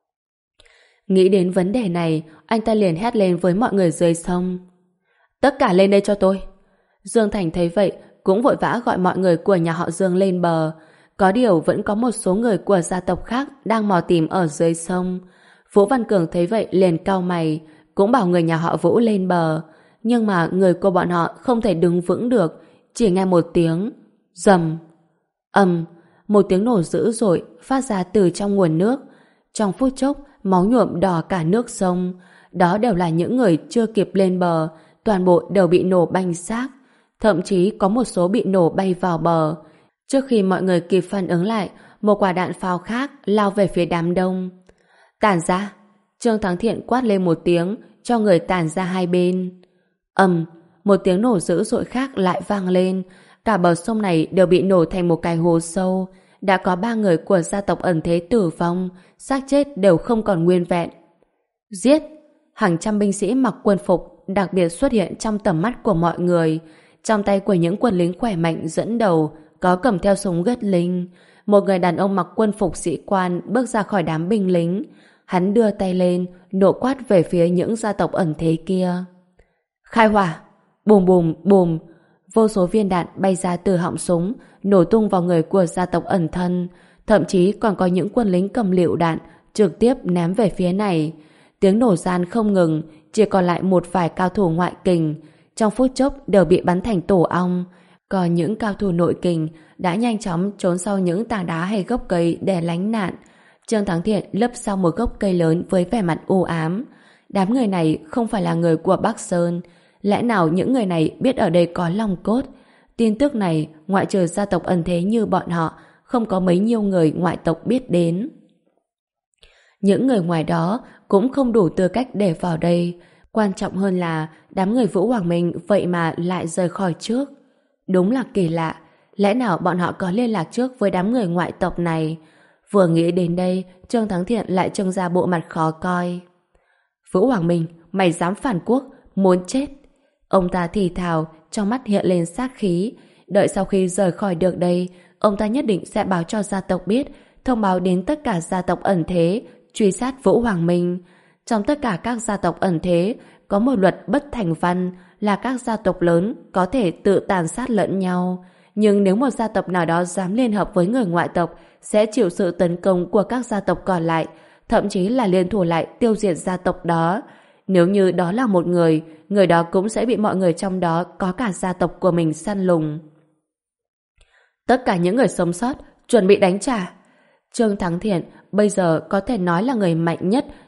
Nghĩ đến vấn đề này, anh ta liền hét lên với mọi người dưới sông. Tất cả lên đây cho tôi. Dương Thành thấy vậy, cũng vội vã gọi mọi người của nhà họ Dương lên bờ. Có điều vẫn có một số người của gia tộc khác đang mò tìm ở dưới sông. Vũ Văn Cường thấy vậy liền cau mày, cũng bảo người nhà họ Vũ lên bờ. Nhưng mà người của bọn họ không thể đứng vững được, chỉ nghe một tiếng rầm, ầm, một tiếng nổ dữ dội phát ra từ trong nguồn nước. Trong phút chốc, máu nhuộm đỏ cả nước sông. Đó đều là những người chưa kịp lên bờ, toàn bộ đều bị nổ banh xác. Thậm chí có một số bị nổ bay vào bờ. Trước khi mọi người kịp phản ứng lại, một quả đạn pháo khác lao về phía đám đông. Tản ra! Trương Thắng Thiện quát lên một tiếng, cho người tản ra hai bên. Ầm! Một tiếng nổ dữ dội khác lại vang lên. Cả bờ sông này đều bị nổ thành một cái hố sâu. Đã có ba người của gia tộc ẩn thế tử vong, xác chết đều không còn nguyên vẹn. Giết! Hàng trăm binh sĩ mặc quân phục đặc biệt xuất hiện trong tầm mắt của mọi người. Trong tay của những quân lính khỏe mạnh dẫn đầu có cầm theo súng gất linh. Một người đàn ông mặc quân phục sĩ quan bước ra khỏi đám binh lính. Hắn đưa tay lên, nổ quát về phía những gia tộc ẩn thế kia. Khai hỏa! Bùm bùm bùm! Vô số viên đạn bay ra từ họng súng, nổ tung vào người của gia tộc ẩn thân. Thậm chí còn có những quân lính cầm lựu đạn trực tiếp ném về phía này. Tiếng nổ gian không ngừng, chỉ còn lại một vài cao thủ ngoại kình. Trong phút chốc đều bị bắn thành tổ ong. Còn những cao thủ nội kình đã nhanh chóng trốn sau những tảng đá hay gốc cây để lánh nạn. Trương Thắng Thiện lấp sau một gốc cây lớn với vẻ mặt u ám. Đám người này không phải là người của Bắc Sơn. Lẽ nào những người này biết ở đây có long cốt? Tin tức này, ngoại trừ gia tộc ẩn thế như bọn họ, không có mấy nhiêu người ngoại tộc biết đến. Những người ngoài đó cũng không đủ tư cách để vào đây. Quan trọng hơn là đám người Vũ Hoàng Minh vậy mà lại rời khỏi trước. Đúng là kỳ lạ. Lẽ nào bọn họ có liên lạc trước với đám người ngoại tộc này? Vừa nghĩ đến đây, Trương Thắng Thiện lại trưng ra bộ mặt khó coi. Vũ Hoàng Minh, mày dám phản quốc, muốn chết. Ông ta thì thào, trong mắt hiện lên sát khí. Đợi sau khi rời khỏi được đây, ông ta nhất định sẽ báo cho gia tộc biết, thông báo đến tất cả gia tộc ẩn thế, truy sát Vũ Hoàng Minh. Trong tất cả các gia tộc ẩn thế, có một luật bất thành văn là các gia tộc lớn có thể tự tàn sát lẫn nhau. Nhưng nếu một gia tộc nào đó dám liên hợp với người ngoại tộc, sẽ chịu sự tấn công của các gia tộc còn lại, thậm chí là liên thủ lại tiêu diệt gia tộc đó. Nếu như đó là một người, người đó cũng sẽ bị mọi người trong đó có cả gia tộc của mình săn lùng. Tất cả những người sống sót chuẩn bị đánh trả. Trương Thắng Thiện bây giờ có thể nói là người mạnh nhất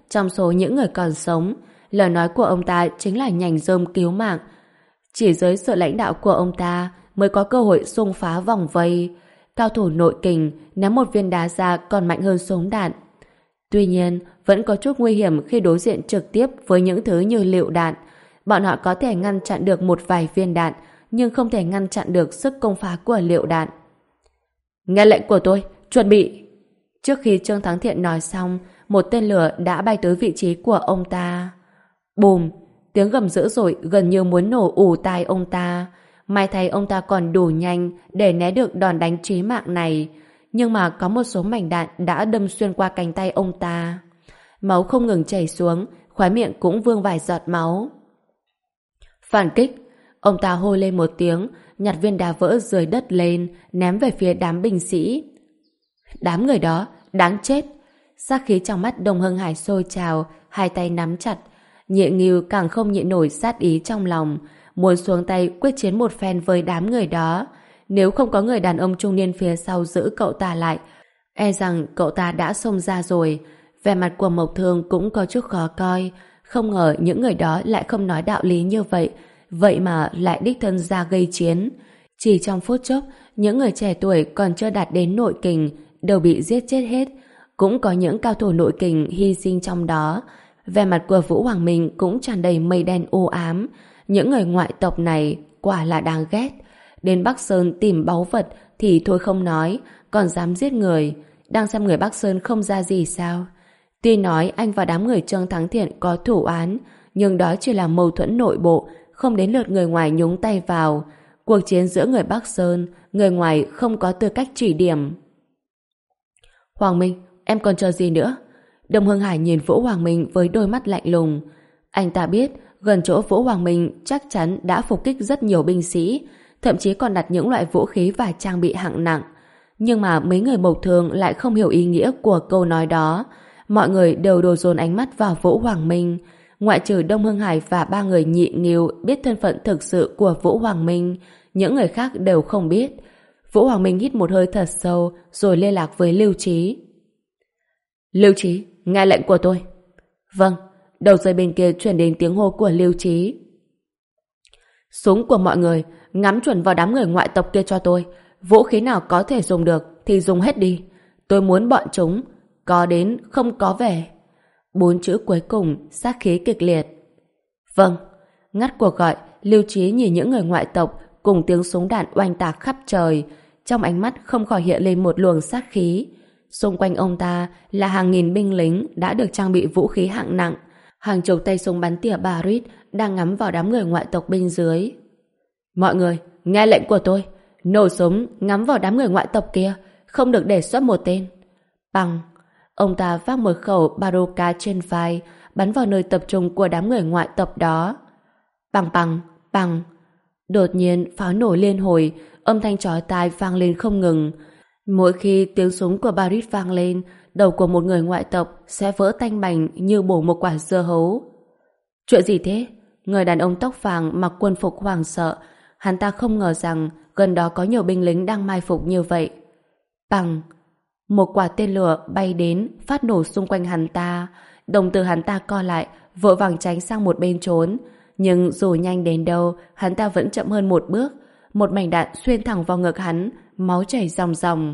trong số những người còn sống, lời nói của ông ta chính là nhành rơm cứu mạng. Chỉ dưới sự lãnh đạo của ông ta mới có cơ hội xung phá vòng vây. Cao thủ nội kình ném một viên đá ra còn mạnh hơn súng đạn. Tuy nhiên, vẫn có chút nguy hiểm khi đối diện trực tiếp với những thứ như lựu đạn. Bọn họ có thể ngăn chặn được một vài viên đạn, nhưng không thể ngăn chặn được sức công phá của lựu đạn. Nghe lệnh của tôi, chuẩn bị! Trước khi Trương Thắng Thiện nói xong, một tên lửa đã bay tới vị trí của ông ta. Bùm! Tiếng gầm dữ dội gần như muốn nổ ù tai ông ta. May thay ông ta còn đủ nhanh để né được đòn đánh chí mạng này. Nhưng mà có một số mảnh đạn đã đâm xuyên qua cánh tay ông ta. Máu không ngừng chảy xuống, khóe miệng cũng vương vài giọt máu. Phản kích! Ông ta hô lên một tiếng, nhặt viên đá vỡ dưới đất lên, ném về phía đám binh sĩ. Đám người đó, đáng chết! Sát khí trong mắt Đồng Hưng Hải sôi trào, hai tay nắm chặt. Nhị Ngưu càng không nhịn nổi sát ý trong lòng, muốn xuống tay quyết chiến một phen với đám người đó. Nếu không có người đàn ông trung niên phía sau giữ cậu ta lại, e rằng cậu ta đã xông ra rồi. Vẻ mặt của Mộc Thương cũng có chút khó coi, không ngờ những người đó lại không nói đạo lý như vậy, vậy mà lại đích thân ra gây chiến. Chỉ trong phút chốc, những người trẻ tuổi còn chưa đạt đến nội kình đều bị giết chết hết. Cũng có những cao thủ nội kình hy sinh trong đó. Vẻ mặt của Vũ Hoàng Minh cũng tràn đầy mây đen u ám. Những người ngoại tộc này quả là đáng ghét. Đến Bắc Sơn tìm báu vật thì thôi không nói, còn dám giết người. Đang xem người Bắc Sơn không ra gì sao? Tuy nói anh và đám người Trương Thắng Thiện có thủ án, nhưng đó chỉ là mâu thuẫn nội bộ, không đến lượt người ngoài nhúng tay vào. Cuộc chiến giữa người Bắc Sơn, người ngoài không có tư cách chỉ điểm. Hoàng Minh, em còn chờ gì nữa? Đồng Hưng Hải nhìn Vũ Hoàng Minh với đôi mắt lạnh lùng. Anh ta biết gần chỗ Vũ Hoàng Minh chắc chắn đã phục kích rất nhiều binh sĩ, thậm chí còn đặt những loại vũ khí và trang bị hạng nặng. Nhưng mà mấy người Mộc Thương lại không hiểu ý nghĩa của câu nói đó. Mọi người đều đổ dồn ánh mắt vào Vũ Hoàng Minh. Ngoại trừ Đông Hưng Hải và ba người Nhị Ngưu biết thân phận thực sự của Vũ Hoàng Minh, những người khác đều không biết. Vũ Hoàng Minh hít một hơi thật sâu rồi liên lạc với Lưu Trí. Lưu Trí, nghe lệnh của tôi. Vâng. Đầu dây bên kia truyền đến tiếng hô của Lưu Trí. Súng của mọi người ngắm chuẩn vào đám người ngoại tộc kia cho tôi. Vũ khí nào có thể dùng được thì dùng hết đi. Tôi muốn bọn chúng có đến không có về. Bốn chữ cuối cùng sát khí kịch liệt. Vâng. Ngắt cuộc gọi, Lưu Trí nhìn những người ngoại tộc cùng tiếng súng đạn oanh tạc khắp trời. Trong ánh mắt không khỏi hiện lên một luồng sát khí. Xung quanh ông ta là hàng nghìn binh lính đã được trang bị vũ khí hạng nặng. Hàng chục tay súng bắn tỉa Barit đang ngắm vào đám người ngoại tộc bên dưới. Mọi người, nghe lệnh của tôi. Nổ súng ngắm vào đám người ngoại tộc kia, không được để sót một tên. Bằng. Ông ta vác một khẩu Baroka trên vai, bắn vào nơi tập trung của đám người ngoại tộc đó. Bằng bằng, bằng. Đột nhiên pháo nổ liên hồi, âm thanh chói tai vang lên không ngừng. Mỗi khi tiếng súng của Barit vang lên, đầu của một người ngoại tộc sẽ vỡ tanh bành như bổ một quả dưa hấu. Chuyện gì thế? Người đàn ông tóc vàng mặc quân phục hoảng sợ. Hắn ta không ngờ rằng gần đó có nhiều binh lính đang mai phục như vậy. Bằng. Một quả tên lửa bay đến, phát nổ xung quanh hắn ta. Đồng tử hắn ta co lại, vội vàng tránh sang một bên trốn. Nhưng dù nhanh đến đâu, hắn ta vẫn chậm hơn một bước. Một mảnh đạn xuyên thẳng vào ngực hắn, máu chảy ròng ròng.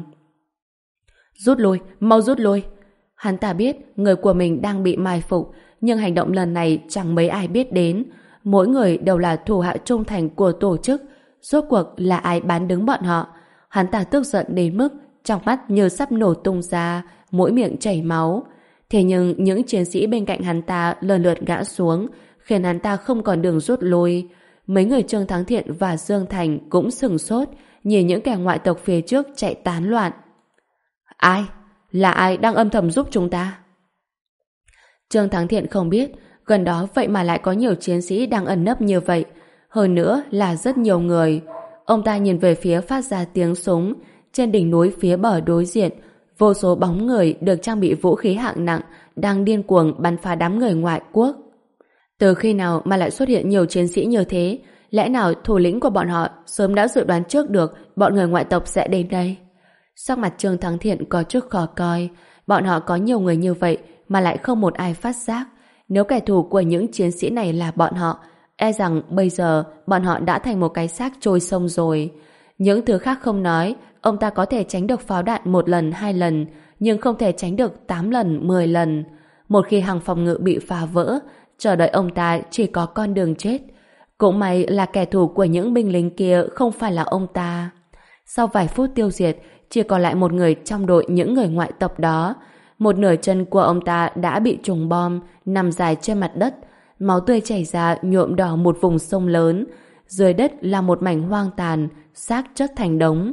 Rút lui, mau rút lui. Hắn ta biết người của mình đang bị mai phục, nhưng hành động lần này chẳng mấy ai biết đến. Mỗi người đều là thủ hạ trung thành của tổ chức. Rốt cuộc là ai bán đứng bọn họ? Hắn ta tức giận đến mức trong mắt như sắp nổ tung ra, mỗi miệng chảy máu. Thế nhưng những chiến sĩ bên cạnh hắn ta lần lượt ngã xuống, khiến hắn ta không còn đường rút lui. Mấy người Trương Thắng Thiện và Dương Thành cũng sửng sốt, nhìn những kẻ ngoại tộc phía trước chạy tán loạn. Ai? Là ai đang âm thầm giúp chúng ta? Trương Thắng Thiện không biết, gần đó vậy mà lại có nhiều chiến sĩ đang ẩn nấp như vậy. Hơn nữa là rất nhiều người. Ông ta nhìn về phía phát ra tiếng súng. Trên đỉnh núi phía bờ đối diện, vô số bóng người được trang bị vũ khí hạng nặng đang điên cuồng bắn phá đám người ngoại quốc. Từ khi nào mà lại xuất hiện nhiều chiến sĩ như thế? Lẽ nào thủ lĩnh của bọn họ sớm đã dự đoán trước được bọn người ngoại tộc sẽ đến đây? Sắc mặt Trương Thắng Thiện có chút khó coi. Bọn họ có nhiều người như vậy, mà lại không một ai phát giác. Nếu kẻ thù của những chiến sĩ này là bọn họ, e rằng bây giờ bọn họ đã thành một cái xác trôi sông rồi. Những thứ khác không nói, ông ta có thể tránh được pháo đạn một lần, hai lần, nhưng không thể tránh được tám lần, mười lần. Một khi hàng phòng ngự bị phá vỡ, chờ đợi ông ta chỉ có con đường chết. Cũng may là kẻ thù của những binh lính kia không phải là ông ta. Sau vài phút tiêu diệt, chỉ còn lại một người trong đội những người ngoại tộc đó. Một nửa chân của ông ta đã bị trúng bom, nằm dài trên mặt đất. Máu tươi chảy ra nhuộm đỏ một vùng sông lớn. Dưới đất là một mảnh hoang tàn, xác chất thành đống.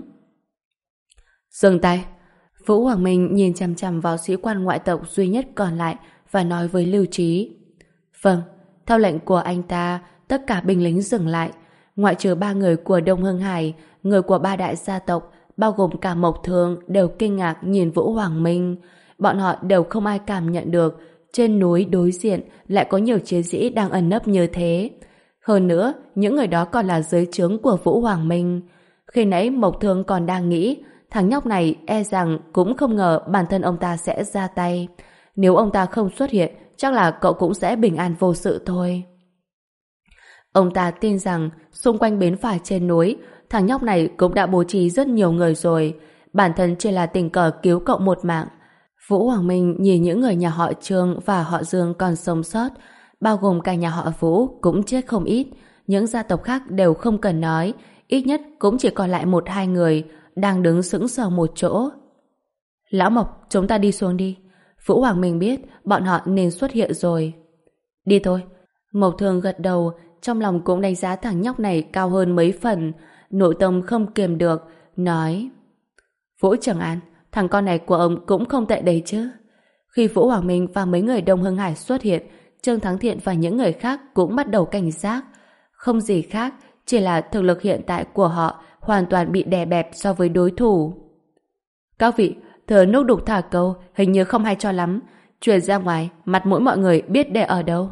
Dừng tay! Vũ Hoàng Minh nhìn chằm chằm vào sĩ quan ngoại tộc duy nhất còn lại và nói với Lưu Trí. Vâng, theo lệnh của anh ta, tất cả binh lính dừng lại. Ngoại trừ ba người của Đông Hưng Hải, người của ba đại gia tộc, bao gồm cả Mộc Thương, đều kinh ngạc nhìn Vũ Hoàng Minh. Bọn họ đều không ai cảm nhận được trên núi đối diện lại có nhiều chiến sĩ đang ẩn nấp như thế. Hơn nữa, những người đó còn là dưới trướng của Vũ Hoàng Minh. Khi nãy Mộc Thương còn đang nghĩ thằng nhóc này e rằng cũng không ngờ bản thân ông ta sẽ ra tay. Nếu ông ta không xuất hiện, chắc là cậu cũng sẽ bình an vô sự thôi. Ông ta tin rằng xung quanh bến phà trên núi, thằng nhóc này cũng đã bố trí rất nhiều người rồi. Bản thân chỉ là tình cờ cứu cậu một mạng. Vũ Hoàng Minh nhìn những người nhà họ Trương và họ Dương còn sống sót, bao gồm cả nhà họ Vũ cũng chết không ít. Những gia tộc khác đều không cần nói, ít nhất cũng chỉ còn lại một hai người đang đứng sững sờ một chỗ. Lão Mộc, chúng ta đi xuống đi. Vũ Hoàng Minh biết bọn họ nên xuất hiện rồi. Đi thôi. Mộc Thương gật đầu, trong lòng cũng đánh giá thằng nhóc này cao hơn mấy phần, nội tâm không kiềm được, nói: Vũ Trường An, thằng con này của ông cũng không tệ đấy chứ. Khi Vũ Hoàng Minh và mấy người Đông Hưng Hải xuất hiện, Trương Thắng Thiện và những người khác cũng bắt đầu cảnh giác. Không gì khác, chỉ là thực lực hiện tại của họ hoàn toàn bị đè bẹp so với đối thủ. Các vị, thừa nước đục thả câu, hình như không hay cho lắm. Truyền ra ngoài, mặt mũi mọi người biết để ở đâu.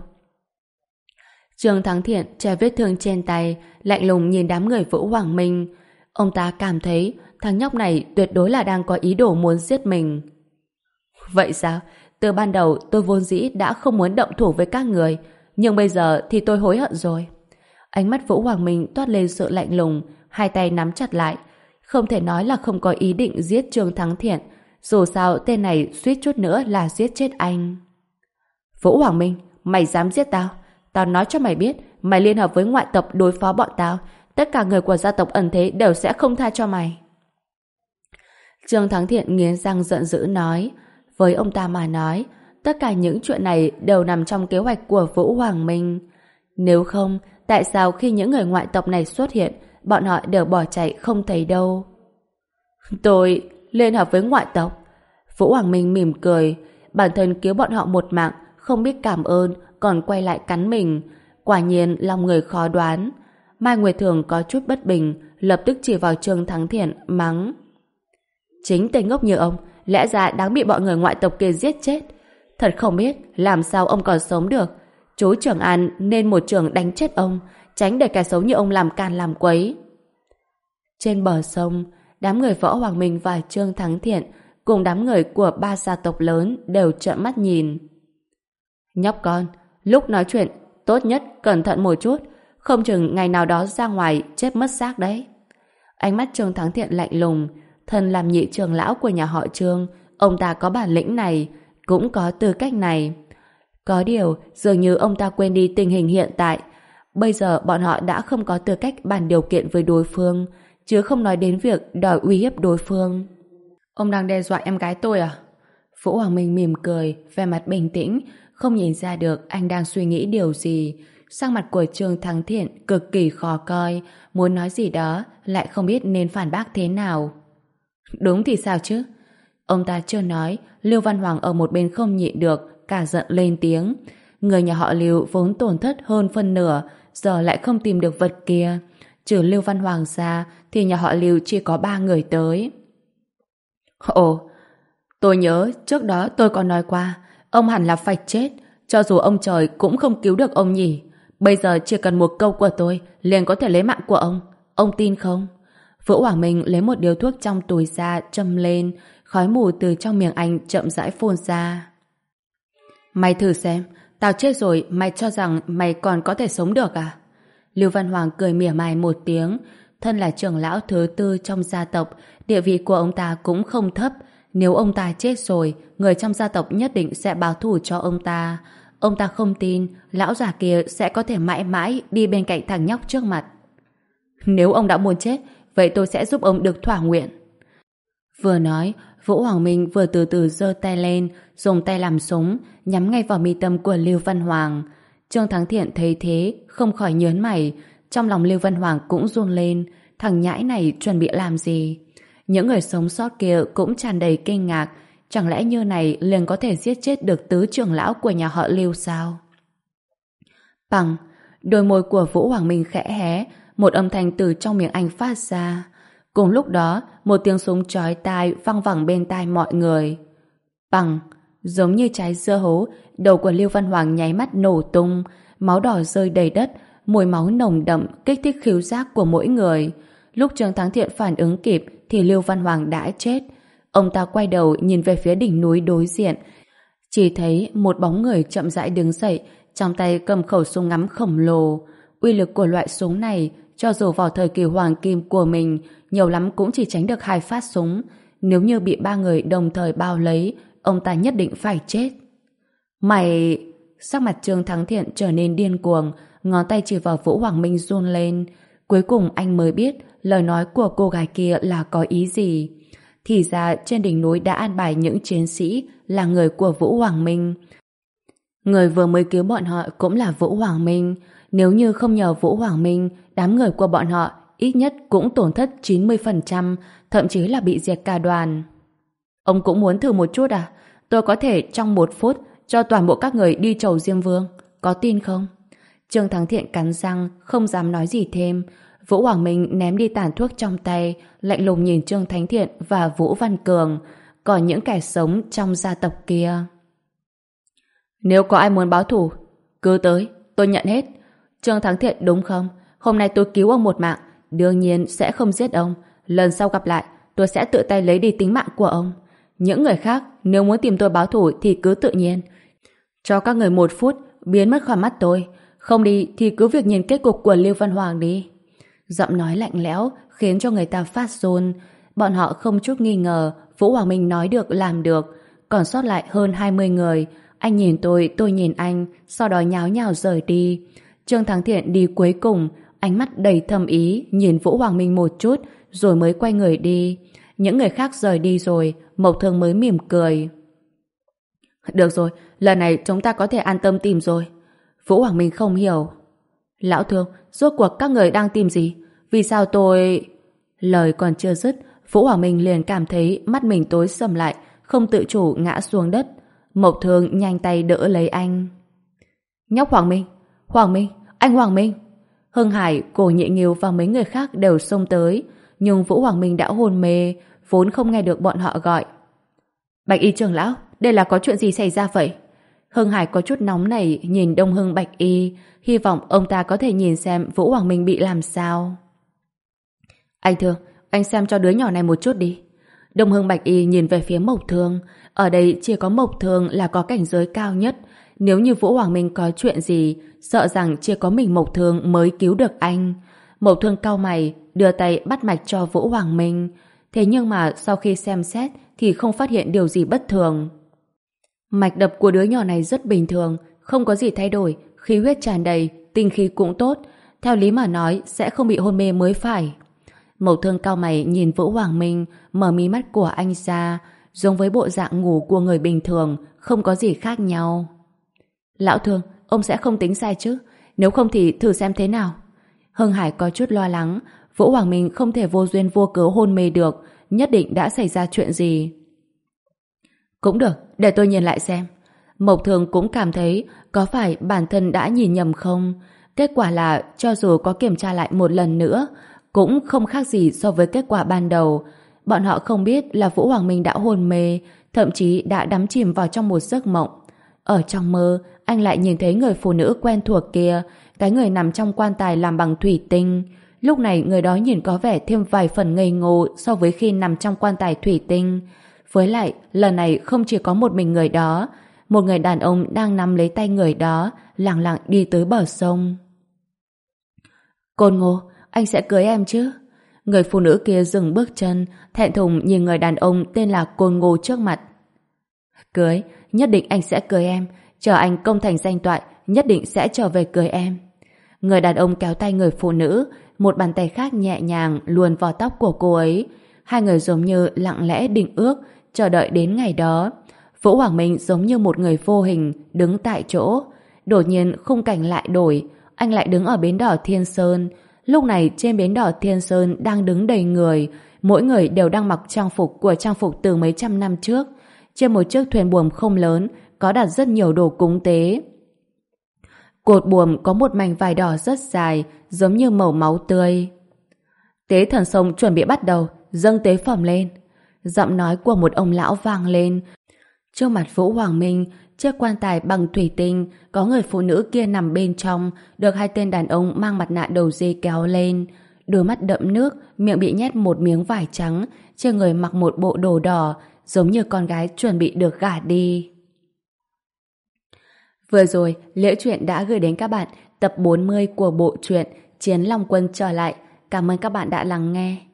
Trương Thắng Thiện che vết thương trên tay, lạnh lùng nhìn đám người Vũ Hoàng Minh. Ông ta cảm thấy thằng nhóc này tuyệt đối là đang có ý đồ muốn giết mình. Vậy sao? Từ ban đầu tôi vốn dĩ đã không muốn động thủ với các người, nhưng bây giờ thì tôi hối hận rồi. Ánh mắt Vũ Hoàng Minh toát lên sự lạnh lùng, hai tay nắm chặt lại. Không thể nói là không có ý định giết Trương Thắng Thiện, dù sao tên này suýt chút nữa là giết chết anh. Vũ Hoàng Minh, mày dám giết tao? Tao nói cho mày biết, mày liên hợp với ngoại tộc đối phó bọn tao, tất cả người của gia tộc ẩn thế đều sẽ không tha cho mày. Trương Thắng Thiện nghiến răng giận dữ nói. Với ông ta mà nói, tất cả những chuyện này đều nằm trong kế hoạch của Vũ Hoàng Minh. Nếu không, tại sao khi những người ngoại tộc này xuất hiện, bọn họ đều bỏ chạy không thấy đâu? Tôi liên hợp với ngoại tộc. Vũ Hoàng Minh mỉm cười, bản thân cứu bọn họ một mạng, không biết cảm ơn, còn quay lại cắn mình. Quả nhiên lòng người khó đoán. Mai Nguyệt Thường có chút bất bình, lập tức chỉ vào Trương Thắng Thiện mắng: Chính tên ngốc như ông, lẽ ra đáng bị bọn người ngoại tộc kia giết chết. Thật không biết làm sao ông còn sống được. Chú Trường An nên một trường đánh chết ông, tránh để kẻ xấu như ông làm can làm quấy. Trên bờ sông, đám người Võ Hoàng Minh và Trương Thắng Thiện cùng đám người của ba gia tộc lớn đều trợn mắt nhìn. Nhóc con, lúc nói chuyện tốt nhất cẩn thận một chút, không chừng ngày nào đó ra ngoài chết mất xác đấy. Ánh mắt Trương Thắng Thiện lạnh lùng. Thân làm nhị trưởng lão của nhà họ Trương, ông ta có bản lĩnh này, cũng có tư cách này. Có điều, dường như ông ta quên đi tình hình hiện tại. Bây giờ bọn họ đã không có tư cách bàn điều kiện với đối phương, chứ không nói đến việc đòi uy hiếp đối phương. Ông đang đe dọa em gái tôi à? Vũ Hoàng Minh mỉm cười, vẻ mặt bình tĩnh, không nhìn ra được anh đang suy nghĩ điều gì. Sắc mặt của Trương Thắng Thiện cực kỳ khó coi, muốn nói gì đó lại không biết nên phản bác thế nào. Đúng thì sao chứ? Ông ta chưa nói, Lưu Văn Hoàng ở một bên không nhịn được, cả giận lên tiếng. Người nhà họ Lưu vốn tổn thất hơn phân nửa, giờ lại không tìm được vật kia. Trừ Lưu Văn Hoàng ra, thì nhà họ Lưu chỉ có ba người tới. Ồ, tôi nhớ trước đó tôi có nói qua, ông hẳn là phải chết, cho dù ông trời cũng không cứu được ông nhỉ. Bây giờ chỉ cần một câu của tôi liền có thể lấy mạng của ông. Ông tin không? Vũ Hoàng Minh lấy một điếu thuốc trong túi ra châm lên, khói mù từ trong miệng anh chậm rãi phun ra. Mày thử xem, tao chết rồi mày cho rằng mày còn có thể sống được à? Lưu Văn Hoàng cười mỉa mai một tiếng. Thân là trưởng lão thứ tư trong gia tộc, địa vị của ông ta cũng không thấp. Nếu ông ta chết rồi, người trong gia tộc nhất định sẽ báo thù cho ông ta. Ông ta không tin lão già kia sẽ có thể mãi mãi đi bên cạnh thằng nhóc trước mặt. Nếu ông đã muốn chết, vậy tôi sẽ giúp ông được thỏa nguyện. Vừa nói, Vũ Hoàng Minh vừa từ từ giơ tay lên, dùng tay làm súng, nhắm ngay vào mi tâm của Lưu Văn Hoàng. Trương Thắng Thiện thấy thế, không khỏi nhớn mày. Trong lòng Lưu Văn Hoàng cũng run lên. Thằng nhãi này chuẩn bị làm gì? Những người sống sót kia cũng tràn đầy kinh ngạc. Chẳng lẽ như này liền có thể giết chết được tứ trưởng lão của nhà họ Lưu sao? Bằng, đôi môi của Vũ Hoàng Minh khẽ hé, một âm thanh từ trong miệng anh phát ra. Cùng lúc đó, một tiếng súng chói tai vang vẳng bên tai mọi người. Bằng, giống như trái dưa hấu, đầu của Lưu Văn Hoàng nháy mắt nổ tung, máu đỏ rơi đầy đất, mùi máu nồng đậm kích thích khứu giác của mỗi người. Lúc Trương Thắng Thiện phản ứng kịp thì Lưu Văn Hoàng đã chết. Ông ta quay đầu nhìn về phía đỉnh núi đối diện, chỉ thấy một bóng người chậm rãi đứng dậy, trong tay cầm khẩu súng ngắm khổng lồ. Uy lực của loại súng này, cho dù vào thời kỳ hoàng kim của mình, nhiều lắm cũng chỉ tránh được hai phát súng. Nếu như bị ba người đồng thời bao lấy, ông ta nhất định phải chết. Mày... Sắc mặt Trương Thắng Thiện trở nên điên cuồng, ngón tay chỉ vào Vũ Hoàng Minh run lên. Cuối cùng anh mới biết lời nói của cô gái kia là có ý gì. Thì ra trên đỉnh núi đã an bài những chiến sĩ là người của Vũ Hoàng Minh. Người vừa mới cứu bọn họ cũng là Vũ Hoàng Minh. Nếu như không nhờ Vũ Hoàng Minh, đám người của bọn họ ít nhất cũng tổn thất chín mươi phần trăm, thậm chí là bị diệt cả đoàn. Ông cũng muốn thử một chút à? Tôi có thể trong một phút cho toàn bộ các người đi chầu Diêm Vương. Có tin không? Trương Thắng Thiện cắn răng, không dám nói gì thêm. Vũ Hoàng Minh ném đi tàn thuốc trong tay, lạnh lùng nhìn Trương Thắng Thiện và Vũ Văn Cường, còn những kẻ sống trong gia tộc kia. Nếu có ai muốn báo thù, cứ tới, tôi nhận hết. Trương Thắng Thiện đúng không? Hôm nay tôi cứu ông một mạng, đương nhiên sẽ không giết ông. Lần sau gặp lại, tôi sẽ tự tay lấy đi tính mạng của ông. Những người khác, nếu muốn tìm tôi báo thù thì cứ tự nhiên. Cho các người một phút, biến mất khỏi mắt tôi. Không đi thì cứ việc nhìn kết cục của Lưu Văn Hoàng đi. Giọng nói lạnh lẽo khiến cho người ta phát run. Bọn họ không chút nghi ngờ Vũ Hoàng Minh nói được làm được. Còn sót lại hơn hai mươi người. Anh nhìn tôi, tôi nhìn anh, sau đó nháo nhào rời đi. Trương Thắng Thiện đi cuối cùng, ánh mắt đầy thâm ý nhìn Vũ Hoàng Minh một chút rồi mới quay người đi. Những người khác rời đi rồi, Mộc Thương mới mỉm cười. Được rồi, lần này chúng ta có thể an tâm tìm rồi. Vũ Hoàng Minh không hiểu. Lão Thương, rốt cuộc các người đang tìm gì? Vì sao tôi... Lời còn chưa dứt, Vũ Hoàng Minh liền cảm thấy mắt mình tối sầm lại, không tự chủ ngã xuống đất. Mộc Thương nhanh tay đỡ lấy anh. Nhóc Hoàng Minh, Hoàng Minh, anh Hoàng Minh. Hưng Hải, Cổ Nhị Nghiêu và mấy người khác đều xông tới, nhưng Vũ Hoàng Minh đã hôn mê, vốn không nghe được bọn họ gọi. Bạch Y trưởng lão, đây là có chuyện gì xảy ra vậy? Hưng Hải có chút nóng nảy nhìn Đông Hưng Bạch Y, hy vọng ông ta có thể nhìn xem Vũ Hoàng Minh bị làm sao. Anh Thương, anh xem cho đứa nhỏ này một chút đi. Đông Hưng Bạch Y nhìn về phía Mộc Thương. Ở đây chỉ có Mộc Thương là có cảnh giới cao nhất. Nếu như Vũ Hoàng Minh có chuyện gì, sợ rằng chỉ có mình Mộc Thương mới cứu được anh. Mộc Thương cau mày, đưa tay bắt mạch cho Vũ Hoàng Minh. Thế nhưng mà sau khi xem xét thì không phát hiện điều gì bất thường. Mạch đập của đứa nhỏ này rất bình thường, không có gì thay đổi, khí huyết tràn đầy, tinh khí cũng tốt. Theo lý mà nói sẽ không bị hôn mê mới phải. Mộc Thương cau mày nhìn Vũ Hoàng Minh, mở mí mắt của anh ra, giống với bộ dạng ngủ của người bình thường, không có gì khác nhau. Lão Thương, ông sẽ không tính sai chứ? Nếu không thì thử xem thế nào. Hưng Hải có chút lo lắng, Vũ Hoàng Minh không thể vô duyên vô cớ hôn mê được, nhất định đã xảy ra chuyện gì. Cũng được, để tôi nhìn lại xem. Mộc Thương cũng cảm thấy có phải bản thân đã nhìn nhầm không? Kết quả là cho dù có kiểm tra lại một lần nữa, cũng không khác gì so với kết quả ban đầu. Bọn họ không biết là Vũ Hoàng Minh đã hôn mê, thậm chí đã đắm chìm vào trong một giấc mộng. Ở trong mơ, anh lại nhìn thấy người phụ nữ quen thuộc kia, cái người nằm trong quan tài làm bằng thủy tinh. Lúc này người đó nhìn có vẻ thêm vài phần ngây ngô so với khi nằm trong quan tài thủy tinh. Với lại, lần này không chỉ có một mình người đó, một người đàn ông đang nắm lấy tay người đó, lặng lặng đi tới bờ sông. Côn Ngô, anh sẽ cưới em chứ? Người phụ nữ kia dừng bước chân, thẹn thùng nhìn người đàn ông tên là Côn Ngô trước mặt. Cưới, nhất định anh sẽ cưới em. Chờ anh công thành danh toại, nhất định sẽ trở về cưới em. Người đàn ông kéo tay người phụ nữ, một bàn tay khác nhẹ nhàng luồn vào tóc của cô ấy. Hai người giống như lặng lẽ định ước, chờ đợi đến ngày đó. Vũ Hoàng Minh giống như một người vô hình, đứng tại chỗ. Đột nhiên khung cảnh lại đổi, anh lại đứng ở bến đỏ Thiên Sơn. Lúc này trên bến đỏ Thiên Sơn đang đứng đầy người, mỗi người đều đang mặc trang phục của trang phục từ mấy trăm năm trước. Trên một chiếc thuyền buồm không lớn, có đặt rất nhiều đồ cúng tế. Cột buồm có một mảnh vải đỏ rất dài, giống như màu máu tươi. Tế thần sông chuẩn bị bắt đầu, dâng tế phẩm lên. Giọng nói của một ông lão vang lên. Trước mặt Vũ Hoàng Minh, chiếc quan tài bằng thủy tinh, có người phụ nữ kia nằm bên trong, được hai tên đàn ông mang mặt nạ đầu dê kéo lên. Đôi mắt đẫm nước, miệng bị nhét một miếng vải trắng, trên người mặc một bộ đồ đỏ, giống như con gái chuẩn bị được gả đi. Vừa rồi, Liễu Chuyện đã gửi đến các bạn tập bốn mươi của bộ truyện Chiến Long Quân trở lại. Cảm ơn các bạn đã lắng nghe.